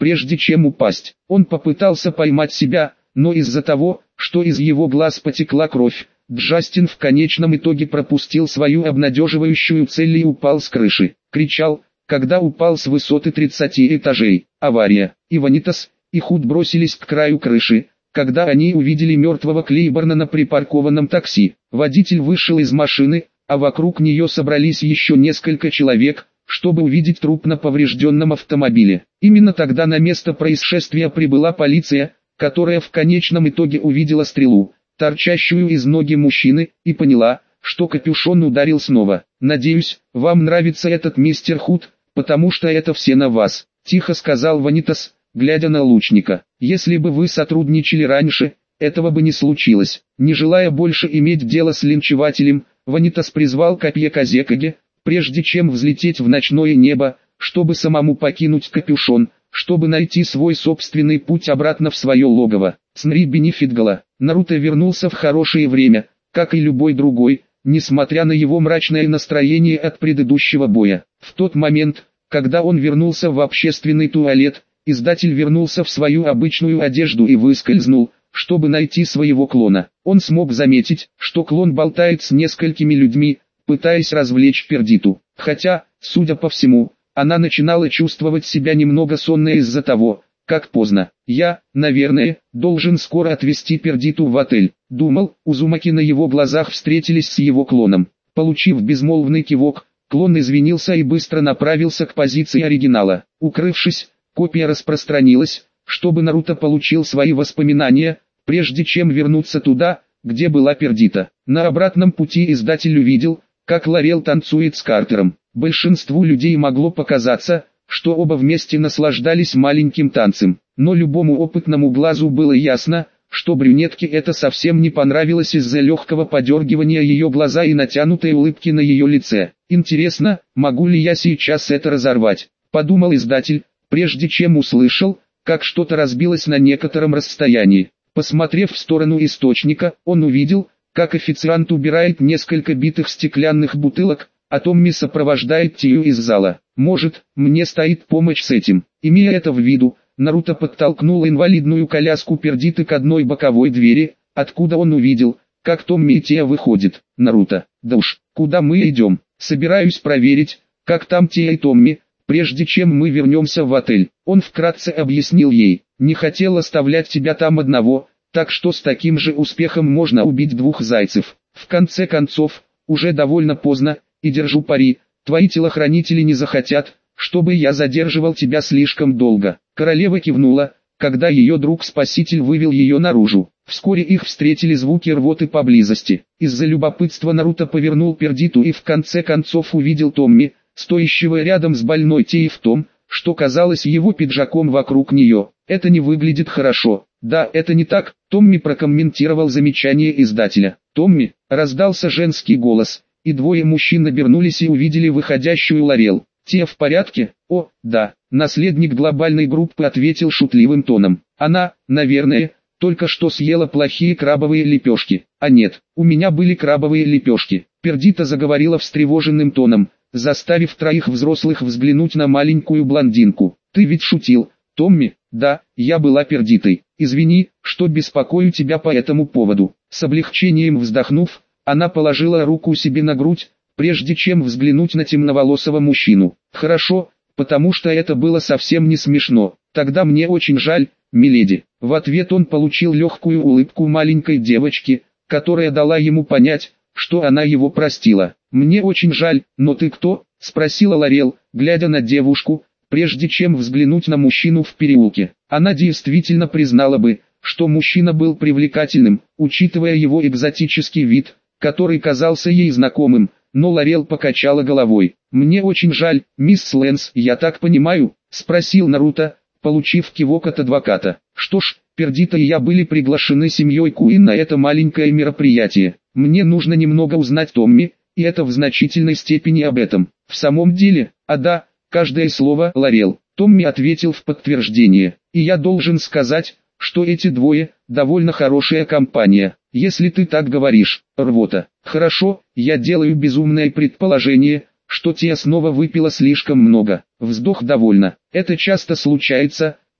прежде чем упасть. Он попытался поймать себя, но из-за того, что из его глаз потекла кровь, Джастин в конечном итоге пропустил свою обнадеживающую цель и упал с крыши. Кричал, когда упал с высоты тридцати этажей. Авария. И Ванитас, и Худ бросились к краю крыши, когда они увидели мертвого Клейборна на припаркованном такси. Водитель вышел из машины, а вокруг нее собрались еще несколько человек, чтобы увидеть труп на поврежденном автомобиле. Именно тогда на место происшествия прибыла полиция, которая в конечном итоге увидела стрелу, торчащую из ноги мужчины, и поняла, что капюшон ударил снова. «Надеюсь, вам нравится этот мистер Худ, потому что это все на вас», — тихо сказал Ванитас, глядя на лучника. «Если бы вы сотрудничали раньше, этого бы не случилось». Не желая больше иметь дело с линчевателем, Ванитас призвал копье Казекаге, прежде чем взлететь в ночное небо, чтобы самому покинуть капюшон, чтобы найти свой собственный путь обратно в свое логово. Снри Бенефитгала. Наруто вернулся в хорошее время, как и любой другой, несмотря на его мрачное настроение от предыдущего боя. В тот момент, когда он вернулся в общественный туалет, издатель вернулся в свою обычную одежду и выскользнул, чтобы найти своего клона. Он смог заметить, что клон болтает с несколькими людьми, пытаясь развлечь Пердиту. Хотя, судя по всему, она начинала чувствовать себя немного сонной из-за того, как поздно. «Я, наверное, должен скоро отвезти Пердиту в отель», — думал. Узумаки. На его глазах встретились с его клоном. Получив безмолвный кивок, клон извинился и быстро направился к позиции оригинала. Укрывшись, копия распространилась, чтобы Наруто получил свои воспоминания, прежде чем вернуться туда, где была Пердита. На обратном пути издатель увидел, как Лорел танцует с Картером. Большинству людей могло показаться, что оба вместе наслаждались маленьким танцем, но любому опытному глазу было ясно, что брюнетке это совсем не понравилось из-за легкого подергивания ее глаза и натянутой улыбки на ее лице. «Интересно, могу ли я сейчас это разорвать?» — подумал издатель, прежде чем услышал, как что-то разбилось на некотором расстоянии. Посмотрев в сторону источника, он увидел, как официант убирает несколько битых стеклянных бутылок, а Томми сопровождает Тию из зала. «Может, мне стоит помочь с этим?» Имея это в виду, Наруто подтолкнул инвалидную коляску Пердиты к одной боковой двери, откуда он увидел, как Томми и Тия выходят. «Наруто, да уж, куда мы идем? Собираюсь проверить, как там Тия и Томми, прежде чем мы вернемся в отель». Он вкратце объяснил ей: «Не хотел оставлять тебя там одного, так что с таким же успехом можно убить двух зайцев. В конце концов, уже довольно поздно, и держу пари, твои телохранители не захотят, чтобы я задерживал тебя слишком долго». Королева кивнула, когда ее друг-спаситель вывел ее наружу. Вскоре их встретили звуки рвоты поблизости. Из-за любопытства Наруто повернул Пердиту и в конце концов увидел Томми, стоящего рядом с больной Тией в том, что казалось его пиджаком вокруг нее. «Это не выглядит хорошо». «Да, это не так», — Томми прокомментировал замечание издателя. «Томми», — раздался женский голос, и двое мужчин обернулись и увидели выходящую Лорел. «Тия в порядке?» «О, да», — наследник глобальной группы ответил шутливым тоном. «Она, наверное, только что съела плохие крабовые лепешки». «А нет, у меня были крабовые лепешки». Пердита заговорила встревоженным тоном, заставив троих взрослых взглянуть на маленькую блондинку. «Ты ведь шутил, Томми?» «Да, я была Пердитой. Извини, что беспокою тебя по этому поводу». С облегчением вздохнув, она положила руку себе на грудь, прежде чем взглянуть на темноволосого мужчину. «Хорошо, потому что это было совсем не смешно. Тогда мне очень жаль, миледи». В ответ он получил легкую улыбку маленькой девочки, которая дала ему понять, что она его простила. «Мне очень жаль, но ты кто?» — спросила Лорел, глядя на девушку, прежде чем взглянуть на мужчину в переулке. Она действительно признала бы, что мужчина был привлекательным, учитывая его экзотический вид, который казался ей знакомым, но Лорел покачала головой. «Мне очень жаль, мисс Лэнс, я так понимаю?» — спросил Наруто, получив кивок от адвоката. «Что ж, Пердита и я были приглашены семьей Куин на это маленькое мероприятие. Мне нужно немного узнать Томми, и это в значительной степени об этом». «В самом деле?» «А да, каждое слово, Лорел», — Томми ответил в подтверждение. «И я должен сказать, что эти двое — довольно хорошая компания, если ты так говоришь». Рвота. «Хорошо, я делаю безумное предположение, что Тия снова выпила слишком много». Вздох. «Довольно. Это часто случается,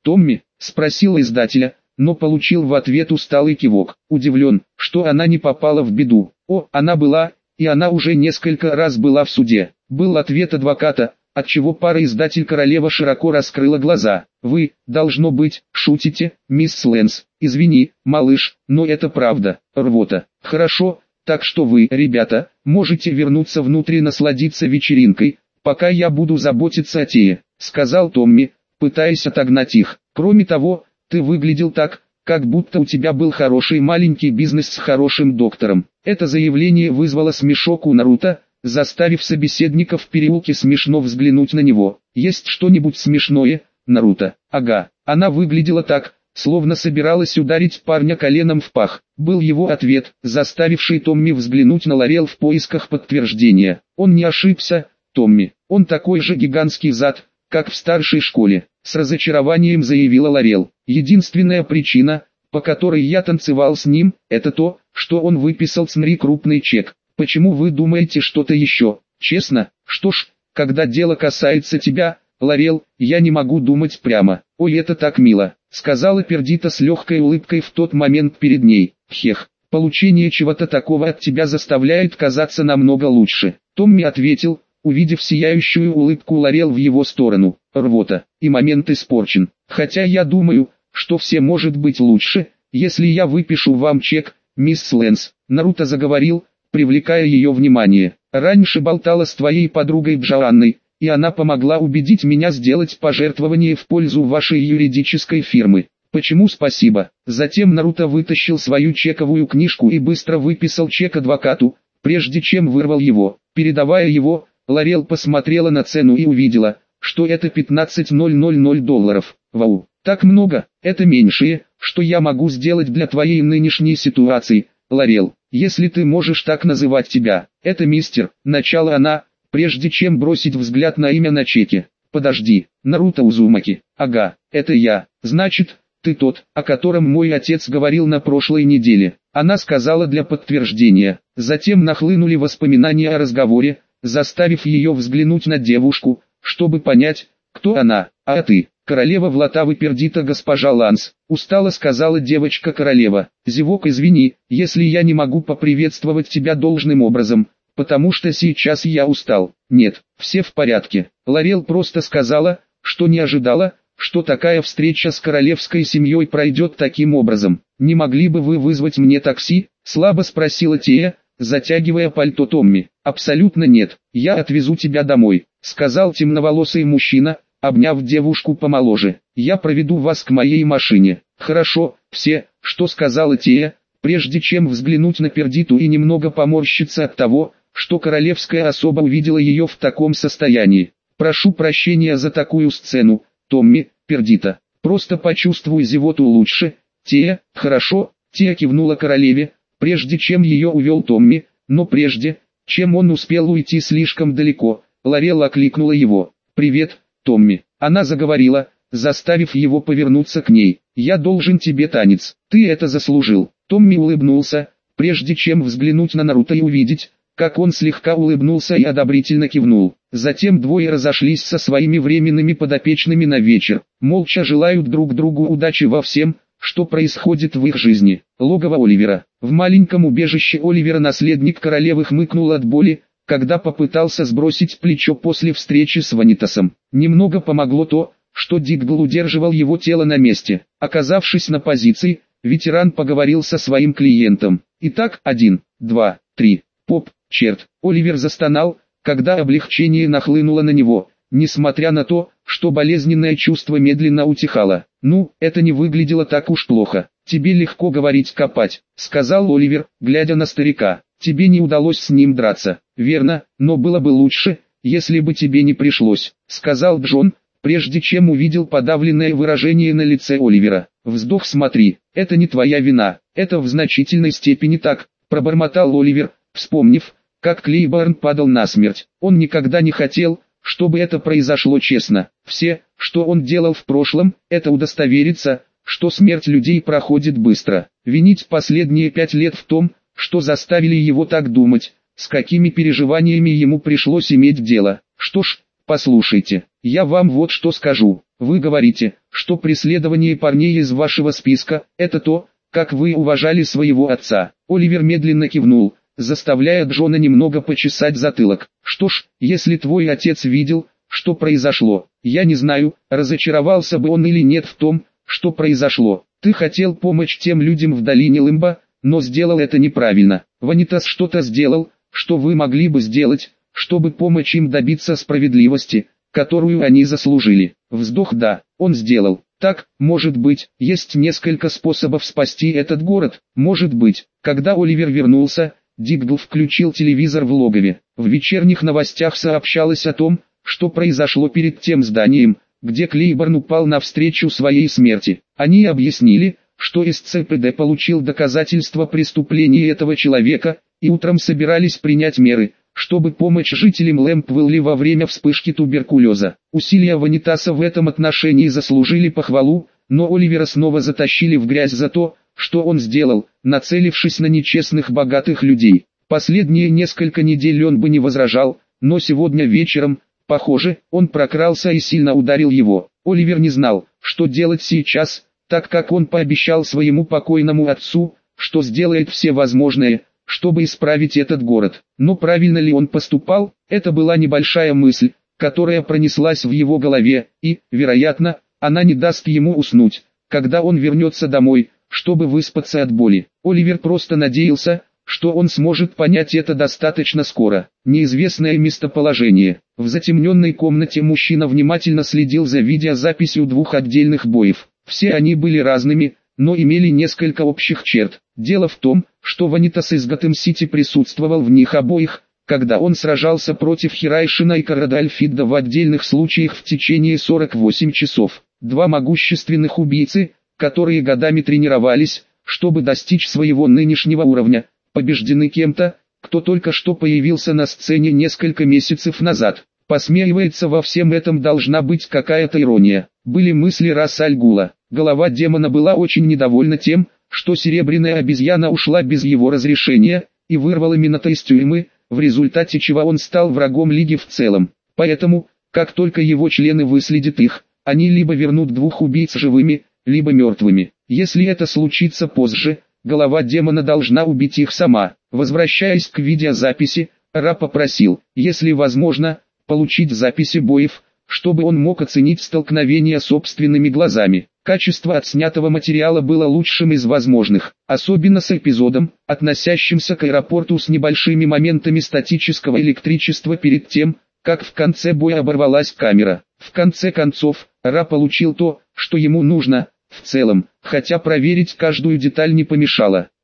Томми?» – спросил издателя, но получил в ответ усталый кивок. Удивлен, что она не попала в беду. О, она была, и она уже несколько раз была в суде. Был ответ адвоката, отчего пароиздатель Королева широко раскрыла глаза. «Вы, должно быть, шутите, мисс Лэнс. Извини, малыш, но это правда. Рвота. Хорошо, так что вы, ребята, можете вернуться внутрь и насладиться вечеринкой, пока я буду заботиться о Тее», — сказал Томми, пытаясь отогнать их. «Кроме того, ты выглядел так, как будто у тебя был хороший маленький бизнес с хорошим доктором». Это заявление вызвало смешок у Наруто, заставив собеседников в переулке смешно взглянуть на него. «Есть что-нибудь смешное, Наруто?» «Ага». Она выглядела так, словно собиралась ударить парня коленом в пах. Был его ответ, заставивший Томми взглянуть на Лорел в поисках подтверждения. Он не ошибся, Томми. Он такой же гигантский зад, как в старшей школе. С разочарованием заявила Лорел. Единственная причина, по которой я танцевал с ним, это то, что он выписал с Нри крупный чек. Почему вы думаете что-то еще? Честно? Что ж, когда дело касается тебя, Лорел, я не могу думать прямо. Ой, это так мило, сказала Пердита с легкой улыбкой в тот момент перед ней. Хех, получение чего-то такого от тебя заставляет казаться намного лучше. Томми ответил, увидев сияющую улыбку Лорел в его сторону. Рвота, и момент испорчен. Хотя я думаю, что все может быть лучше, если я выпишу вам чек, мисс Лэнс. Наруто заговорил, привлекая ее внимание. Раньше болтала с твоей подругой Джоанной, и она помогла убедить меня сделать пожертвование в пользу вашей юридической фирмы. Почему спасибо? Затем Наруто вытащил свою чековую книжку и быстро выписал чек адвокату, прежде чем вырвал его. Передавая его, Лорел посмотрела на цену и увидела, что это пятнадцать тысяч долларов. Вау, так много, это меньшее, что я могу сделать для твоей нынешней ситуации, Лорел, если ты можешь так называть тебя. Это мистер, начала она, прежде чем бросить взгляд на имя на чеке. Подожди, Наруто Узумаки, ага, это я, значит, ты тот, о котором мой отец говорил на прошлой неделе. Она сказала для подтверждения. Затем нахлынули воспоминания о разговоре, заставив ее взглянуть на девушку, чтобы понять, кто она. «А ты, королева Влатавы Пердита госпожа Ланс», — устало сказала девочка-королева. «Зевок, извини, если я не могу поприветствовать тебя должным образом, потому что сейчас я устал». «Нет, все в порядке». Лорел просто сказала, что не ожидала, что такая встреча с королевской семьей пройдет таким образом. «Не могли бы вы вызвать мне такси?» — слабо спросила Тея, затягивая пальто Томми. «Абсолютно нет, я отвезу тебя домой», — сказал темноволосый мужчина, обняв девушку помоложе. «Я проведу вас к моей машине». «Хорошо, все», — что сказала Тея, прежде чем взглянуть на Пердиту и немного поморщиться от того, что королевская особа увидела ее в таком состоянии. «Прошу прощения за такую сцену, Томми, Пердита. Просто почувствуй зевоту лучше». «Тея, хорошо», — Тея кивнула королеве, прежде чем ее увел Томми, но прежде, чем он успел уйти слишком далеко, Лорел окликнула его. «Привет, Томми». Она заговорила, заставив его повернуться к ней. «Я должен тебе танец, ты это заслужил». Томми улыбнулся, прежде чем взглянуть на Наруто и увидеть, как он слегка улыбнулся и одобрительно кивнул. Затем двое разошлись со своими временными подопечными на вечер, молча желают друг другу удачи во всем, что происходит в их жизни. Логово Оливера. В маленьком убежище Оливера наследник королевы хмыкнул от боли, когда попытался сбросить плечо после встречи с Ванитасом. Немного помогло то, что Диггл удерживал его тело на месте. Оказавшись на позиции, ветеран поговорил со своим клиентом. «Итак, один, два, три, поп, черт». Оливер застонал, когда облегчение нахлынуло на него, несмотря на то, что болезненное чувство медленно утихало. «Ну, это не выглядело так уж плохо. Тебе легко говорить копать», — сказал Оливер, глядя на старика. «Тебе не удалось с ним драться, верно, но было бы лучше, если бы тебе не пришлось», — сказал Джон, прежде чем увидел подавленное выражение на лице Оливера. «Вздох, смотри, это не твоя вина, это в значительной степени так», — пробормотал Оливер, вспомнив, как Клейборн падал насмерть. Он никогда не хотел, чтобы это произошло честно. Все, что он делал в прошлом, это удостовериться, что смерть людей проходит быстро. Винить последние пять лет в том, что заставили его так думать, с какими переживаниями ему пришлось иметь дело. Что ж, послушайте, Я вам вот что скажу. Вы говорите, что преследование парней из вашего списка – это то, как вы уважали своего отца. Оливер медленно кивнул, заставляя Джона немного почесать затылок. Что ж, если твой отец видел, что произошло, я не знаю, разочаровался бы он или нет в том, что произошло. Ты хотел помочь тем людям в долине Лымба, но сделал это неправильно. Ванитас что-то сделал, что вы могли бы сделать, чтобы помочь им добиться справедливости, которую они заслужили. Вздох да, он сделал. Так, может быть, есть несколько способов спасти этот город. Может быть. Когда Оливер вернулся, Диггл включил телевизор в логове. В вечерних новостях сообщалось о том, что произошло перед тем зданием, где Клейборн упал навстречу своей смерти. Они объяснили, что эс цэ пэ дэ получил доказательства преступления этого человека, и утром собирались принять меры, чтобы помочь жителям Лэмпвилли во время вспышки туберкулеза. Усилия Ванитаса в этом отношении заслужили похвалу, но Оливера снова затащили в грязь за то, что он сделал, нацелившись на нечестных богатых людей. Последние несколько недель он бы не возражал, но сегодня вечером, похоже, он прокрался и сильно ударил его. Оливер не знал, что делать сейчас, так как он пообещал своему покойному отцу, что сделает все возможное, чтобы исправить этот город. Но правильно ли он поступал, это была небольшая мысль, которая пронеслась в его голове, и, вероятно, она не даст ему уснуть, когда он вернется домой, чтобы выспаться от боли. Оливер просто надеялся, что он сможет понять это достаточно скоро. Неизвестное местоположение. В затемненной комнате мужчина внимательно следил за видеозаписью двух отдельных боев. Все они были разными, но имели несколько общих черт. Дело в том, что Ванитас из Готэм-Сити присутствовал в них обоих, когда он сражался против Хирайшина и Карадальфидда в отдельных случаях в течение сорока восьми часов. Два могущественных убийцы, которые годами тренировались, чтобы достичь своего нынешнего уровня, побеждены кем-то, кто только что появился на сцене несколько месяцев назад. Посмеивается во всем этом должна быть какая-то ирония. Были мысли Раса аль Гула. Голова демона была очень недовольна тем, что серебряная обезьяна ушла без его разрешения, и вырвала Минота из тюрьмы, в результате чего он стал врагом Лиги в целом. Поэтому, как только его члены выследят их, они либо вернут двух убийц живыми, либо мертвыми. Если это случится позже, голова демона должна убить их сама. Возвращаясь к видеозаписи, Ра попросил, если возможно, получить записи боев, чтобы он мог оценить столкновение собственными глазами. Качество отснятого материала было лучшим из возможных, особенно с эпизодом, относящимся к аэропорту с небольшими моментами статического электричества перед тем, как в конце боя оборвалась камера. В конце концов, Ра получил то, что ему нужно, в целом, хотя проверить каждую деталь не помешало.